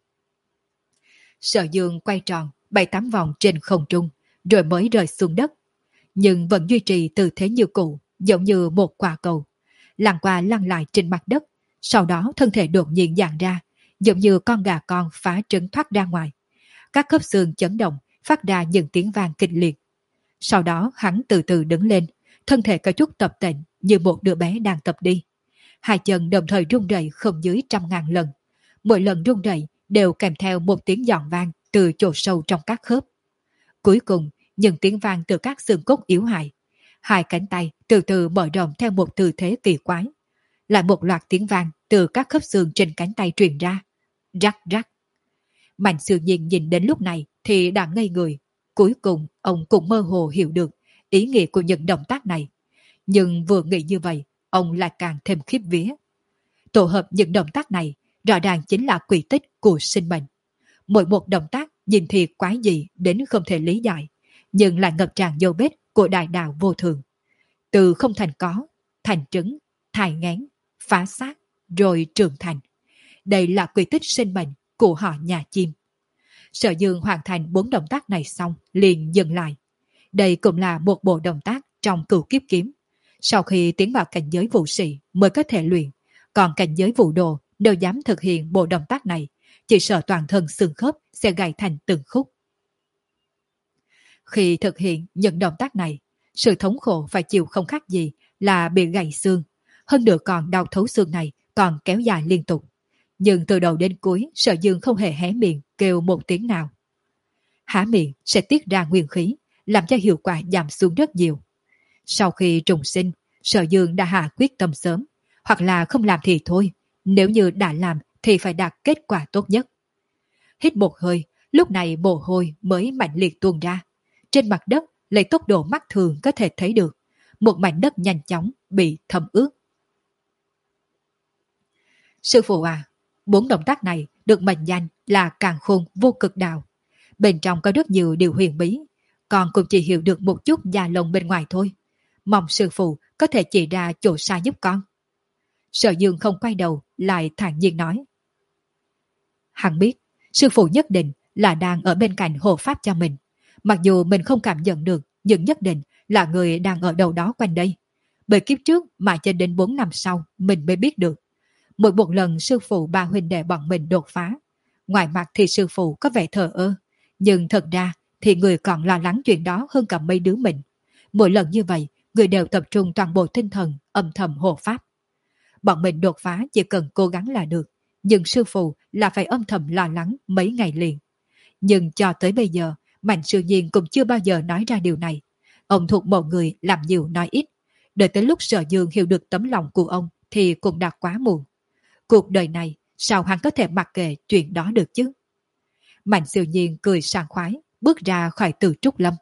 Sở Dương quay tròn bảy tám vòng trên không trung, rồi mới rơi xuống đất. Nhưng vẫn duy trì tư thế như cũ, giống như một quả cầu. Lăn qua lăn lại trên mặt đất, sau đó thân thể đột nhiên dàn ra, giống như con gà con phá trứng thoát ra ngoài. Các khớp xương chấn động, phát ra những tiếng vang kịch liệt. Sau đó hắn từ từ đứng lên, thân thể có chút tập tễnh như một đứa bé đang tập đi. Hai chân đồng thời rung rẩy không dưới trăm ngàn lần. Mỗi lần rung rẩy đều kèm theo một tiếng giòn vang từ chỗ sâu trong các khớp. Cuối cùng, những tiếng vang từ các xương cốt yếu hại. Hai cánh tay từ từ mở rộng theo một tư thế kỳ quái. Lại một loạt tiếng vang từ các khớp xương trên cánh tay truyền ra. Rắc rắc. Mạnh Siêu Nhiên nhìn đến lúc này thì đã ngây người. Cuối cùng, ông cũng mơ hồ hiểu được ý nghĩa của những động tác này. Nhưng vừa nghĩ như vậy, ông lại càng thêm khiếp vía. Tổ hợp những động tác này rõ ràng chính là quy tích của sinh mệnh. Mỗi một động tác nhìn thì quái dị đến không thể lý giải, nhưng lại ngập tràn dấu vết của đại đạo vô thường. Từ không thành có, thành trứng, thai nghén, phá xác, rồi trưởng thành. Đây là quy tích sinh mệnh của họ nhà chim. Sở Dương hoàn thành bốn động tác này xong liền dừng lại. Đây cũng là một bộ động tác trong cửu kiếp kiếm. Sau khi tiến vào cảnh giới vũ sĩ mới có thể luyện, còn cảnh giới vũ đồ nếu dám thực hiện bộ động tác này, chỉ sợ toàn thân xương khớp sẽ gãy thành từng khúc. Khi thực hiện những động tác này, sự thống khổ phải chịu không khác gì là bị gãy xương. Hơn nữa còn đau thấu xương này còn kéo dài liên tục. Nhưng từ đầu đến cuối, Sở Dương không hề hé miệng kêu một tiếng nào. Há miệng sẽ tiết ra nguyên khí, làm cho hiệu quả giảm xuống rất nhiều. Sau khi trùng sinh, Sở Dương đã hạ quyết tâm sớm, hoặc là không làm thì thôi, nếu như đã làm thì phải đạt kết quả tốt nhất. Hít một hơi, lúc này mồ hôi mới mạnh liệt tuôn ra. Trên mặt đất, lấy tốc độ mắt thường có thể thấy được, một mảnh đất nhanh chóng bị thấm ướt. Sư phụ à, bốn động tác này được mệnh danh là càn khôn vô cực đạo. Bên trong có rất nhiều điều huyền bí, còn cũng chỉ hiểu được một chút da lông bên ngoài thôi. Mong sư phụ có thể chỉ ra chỗ sai giúp con. Sở Dương không quay đầu, lại thản nhiên nói. Hắn biết, sư phụ nhất định là đang ở bên cạnh hộ pháp cho mình. Mặc dù mình không cảm nhận được, nhưng nhất định là người đang ở đâu đó quanh đây. Bởi kiếp trước mà cho đến bốn năm sau mình mới biết được. Mỗi một lần sư phụ ba huynh đệ bọn mình đột phá, ngoài mặt thì sư phụ có vẻ thờ ơ, nhưng thật ra thì người còn lo lắng chuyện đó hơn cả mấy đứa mình. Mỗi lần như vậy, người đều tập trung toàn bộ tinh thần âm thầm hộ pháp. Bọn mình đột phá chỉ cần cố gắng là được, nhưng sư phụ là phải âm thầm lo lắng mấy ngày liền. Nhưng cho tới bây giờ, Mạnh Siêu Nhiên cũng chưa bao giờ nói ra điều này. Ông thuộc một người làm nhiều nói ít. Đợi tới lúc Sở Dương hiểu được tấm lòng của ông thì cũng đã quá muộn. Cuộc đời này sao hắn có thể mặc kệ chuyện đó được chứ? Mạnh Siêu Nhiên cười sảng khoái, bước ra khỏi Từ Trúc Lâm.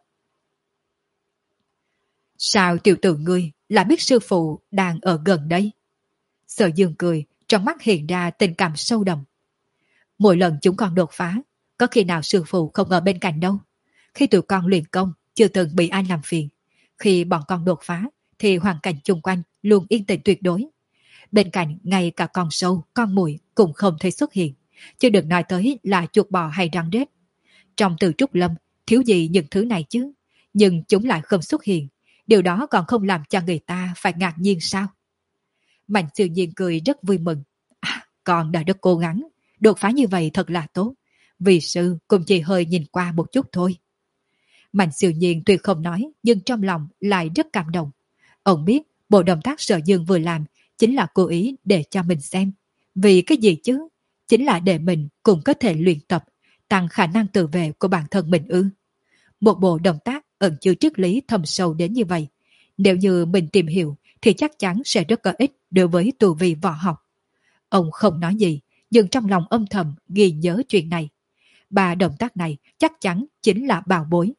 Sao tiểu tử ngươi là biết sư phụ đang ở gần đây? Sở Dương cười, trong mắt hiện ra tình cảm sâu đậm. Mỗi lần chúng con đột phá, có khi nào sư phụ không ở bên cạnh đâu. Khi tụi con luyện công, chưa từng bị ai làm phiền. Khi bọn con đột phá, thì hoàn cảnh chung quanh luôn yên tĩnh tuyệt đối. Bên cạnh ngay cả con sâu, con muỗi cũng không thấy xuất hiện, chứ đừng nói tới là chuột bò hay rắn rết. Trong Từ Trúc Lâm, thiếu gì những thứ này chứ, nhưng chúng lại không xuất hiện. Điều đó còn không làm cho người ta phải ngạc nhiên sao? Mạnh Siêu Nhiên cười rất vui mừng. À, con đã rất cố gắng, đột phá như vậy thật là tốt. Vì sư cũng chỉ hơi nhìn qua một chút thôi. Mạnh Siêu Nhiên tuy không nói, nhưng trong lòng lại rất cảm động. Ông biết bộ động tác Sở Dương vừa làm chính là cố ý để cho mình xem. Vì cái gì chứ? Chính là để mình cũng có thể luyện tập, tăng khả năng tự vệ của bản thân mình ư. Một bộ động tác ẩn chứa triết lý thâm sâu đến như vậy. Nếu như mình tìm hiểu thì chắc chắn sẽ rất có ích đối với tu vi võ học. Ông không nói gì, nhưng trong lòng âm thầm ghi nhớ chuyện này. Ba động tác này chắc chắn chính là bảo bối.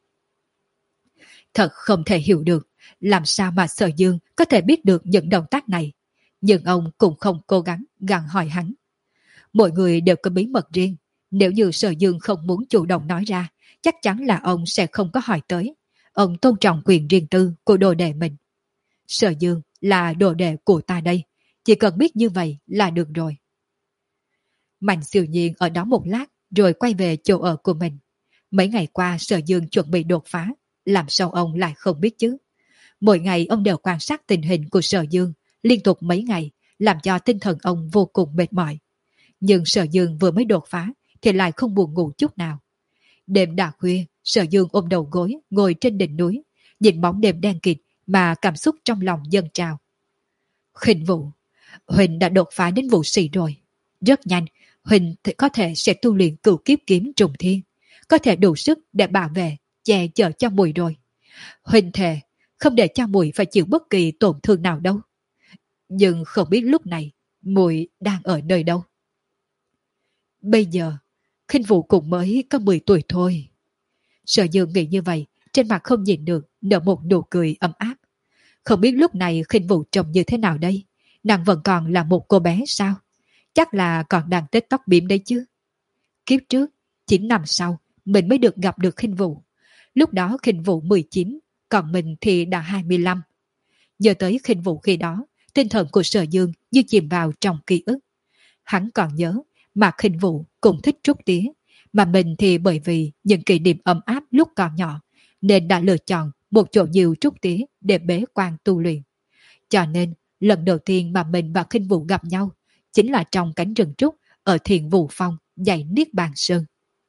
Thật không thể hiểu được, làm sao mà Sở Dương có thể biết được những động tác này. Nhưng ông cũng không cố gắng gặng hỏi hắn. Mỗi người đều có bí mật riêng. Nếu như Sở Dương không muốn chủ động nói ra, chắc chắn là ông sẽ không có hỏi tới. Ông tôn trọng quyền riêng tư của đồ đệ mình. Sở Dương là đồ đệ của ta đây. Chỉ cần biết như vậy là được rồi. Mạnh Siêu Nhiên ở đó một lát rồi quay về chỗ ở của mình. Mấy ngày qua Sở Dương chuẩn bị đột phá, làm sao ông lại không biết chứ? Mỗi ngày ông đều quan sát tình hình của Sở Dương, liên tục mấy ngày, làm cho tinh thần ông vô cùng mệt mỏi. Nhưng Sở Dương vừa mới đột phá thì lại không buồn ngủ chút nào. Đêm đã khuya, Sở Dương ôm đầu gối, ngồi trên đỉnh núi, nhìn bóng đêm đen kịt mà cảm xúc trong lòng dâng trào. Khinh Vũ, Huỳnh đã đột phá đến vũ sĩ rồi. Rất nhanh, Huỳnh có thể sẽ tu luyện cửu kiếp kiếm trùng thiên, có thể đủ sức để bảo vệ, che chở cho Mùi rồi. Huỳnh thề, không để cho Mùi phải chịu bất kỳ tổn thương nào đâu. Nhưng không biết lúc này, Mùi đang ở nơi đâu. Bây giờ, Khinh Vũ cũng mới có mười tuổi thôi. Sở Dương nghĩ như vậy, trên mặt không nhìn được, nở một nụ cười ấm áp. Không biết lúc này Khinh Vũ trông như thế nào đây? Nàng vẫn còn là một cô bé sao? Chắc là còn đang tết tóc bím đấy chứ. Kiếp trước, chín năm sau, mình mới được gặp được Khinh Vũ. Lúc đó Khinh Vũ mười chín, còn mình thì đã hai mươi lăm. Nhớ tới Khinh Vũ khi đó, tinh thần của Sở Dương như chìm vào trong ký ức. Hắn còn nhớ mà Khinh Vũ cũng thích Trúc Tía, mà mình thì bởi vì những kỷ niệm ấm áp lúc còn nhỏ nên đã lựa chọn một chỗ nhiều Trúc Tía để bế quan tu luyện. Cho nên lần đầu tiên mà mình và Khinh Vũ gặp nhau chính là trong cánh rừng trúc ở Thiền Vũ Phong dãy Niết Bàn Sơn.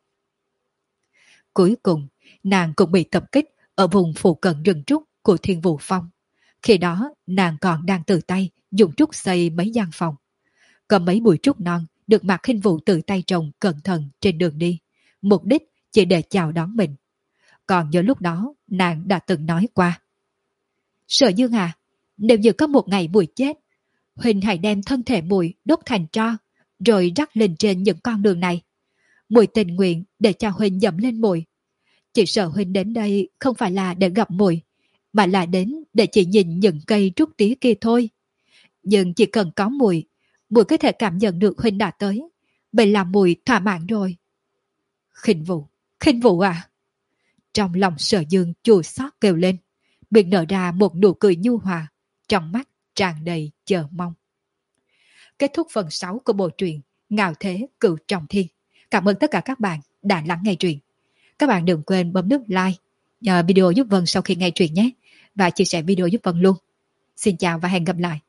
Cuối cùng, nàng cũng bị tập kích ở vùng phụ cận rừng trúc của Thiên Vũ Phong. Khi đó, nàng còn đang tự tay dùng trúc xây mấy gian phòng. Có mấy bụi trúc non được Mạc Khinh Vũ tự tay trồng cẩn thận trên đường đi, mục đích chỉ để chào đón mình. Còn nhớ lúc đó, nàng đã từng nói qua. Sở Dương à, nếu như có một ngày muội chết, Huỳnh hãy đem thân thể muội đốt thành tro, rồi rắc lên trên những con đường này. Muội tình nguyện để cho Huỳnh dẫm lên muội. Chỉ sợ Huỳnh đến đây không phải là để gặp muội, mà là đến để chỉ nhìn những cây trúc tía kia thôi. Nhưng chỉ cần có muội, muội có thể cảm nhận được Huỳnh đã tới, vậy là muội thỏa mãn rồi. Khinh Vũ, Khinh Vũ à! Trong lòng Sở Dương chua xót kêu lên, miệng nở ra một nụ cười nhu hòa, trong mắt tràn đầy chờ mong. Kết thúc phần sáu của bộ truyện Ngạo Thế Cửu Trọng Thiên. Cảm ơn tất cả các bạn đã lắng nghe truyện. Các bạn đừng quên bấm nút like nhờ video giúp Vân sau khi nghe truyện nhé, và chia sẻ video giúp Vân luôn. Xin chào và hẹn gặp lại.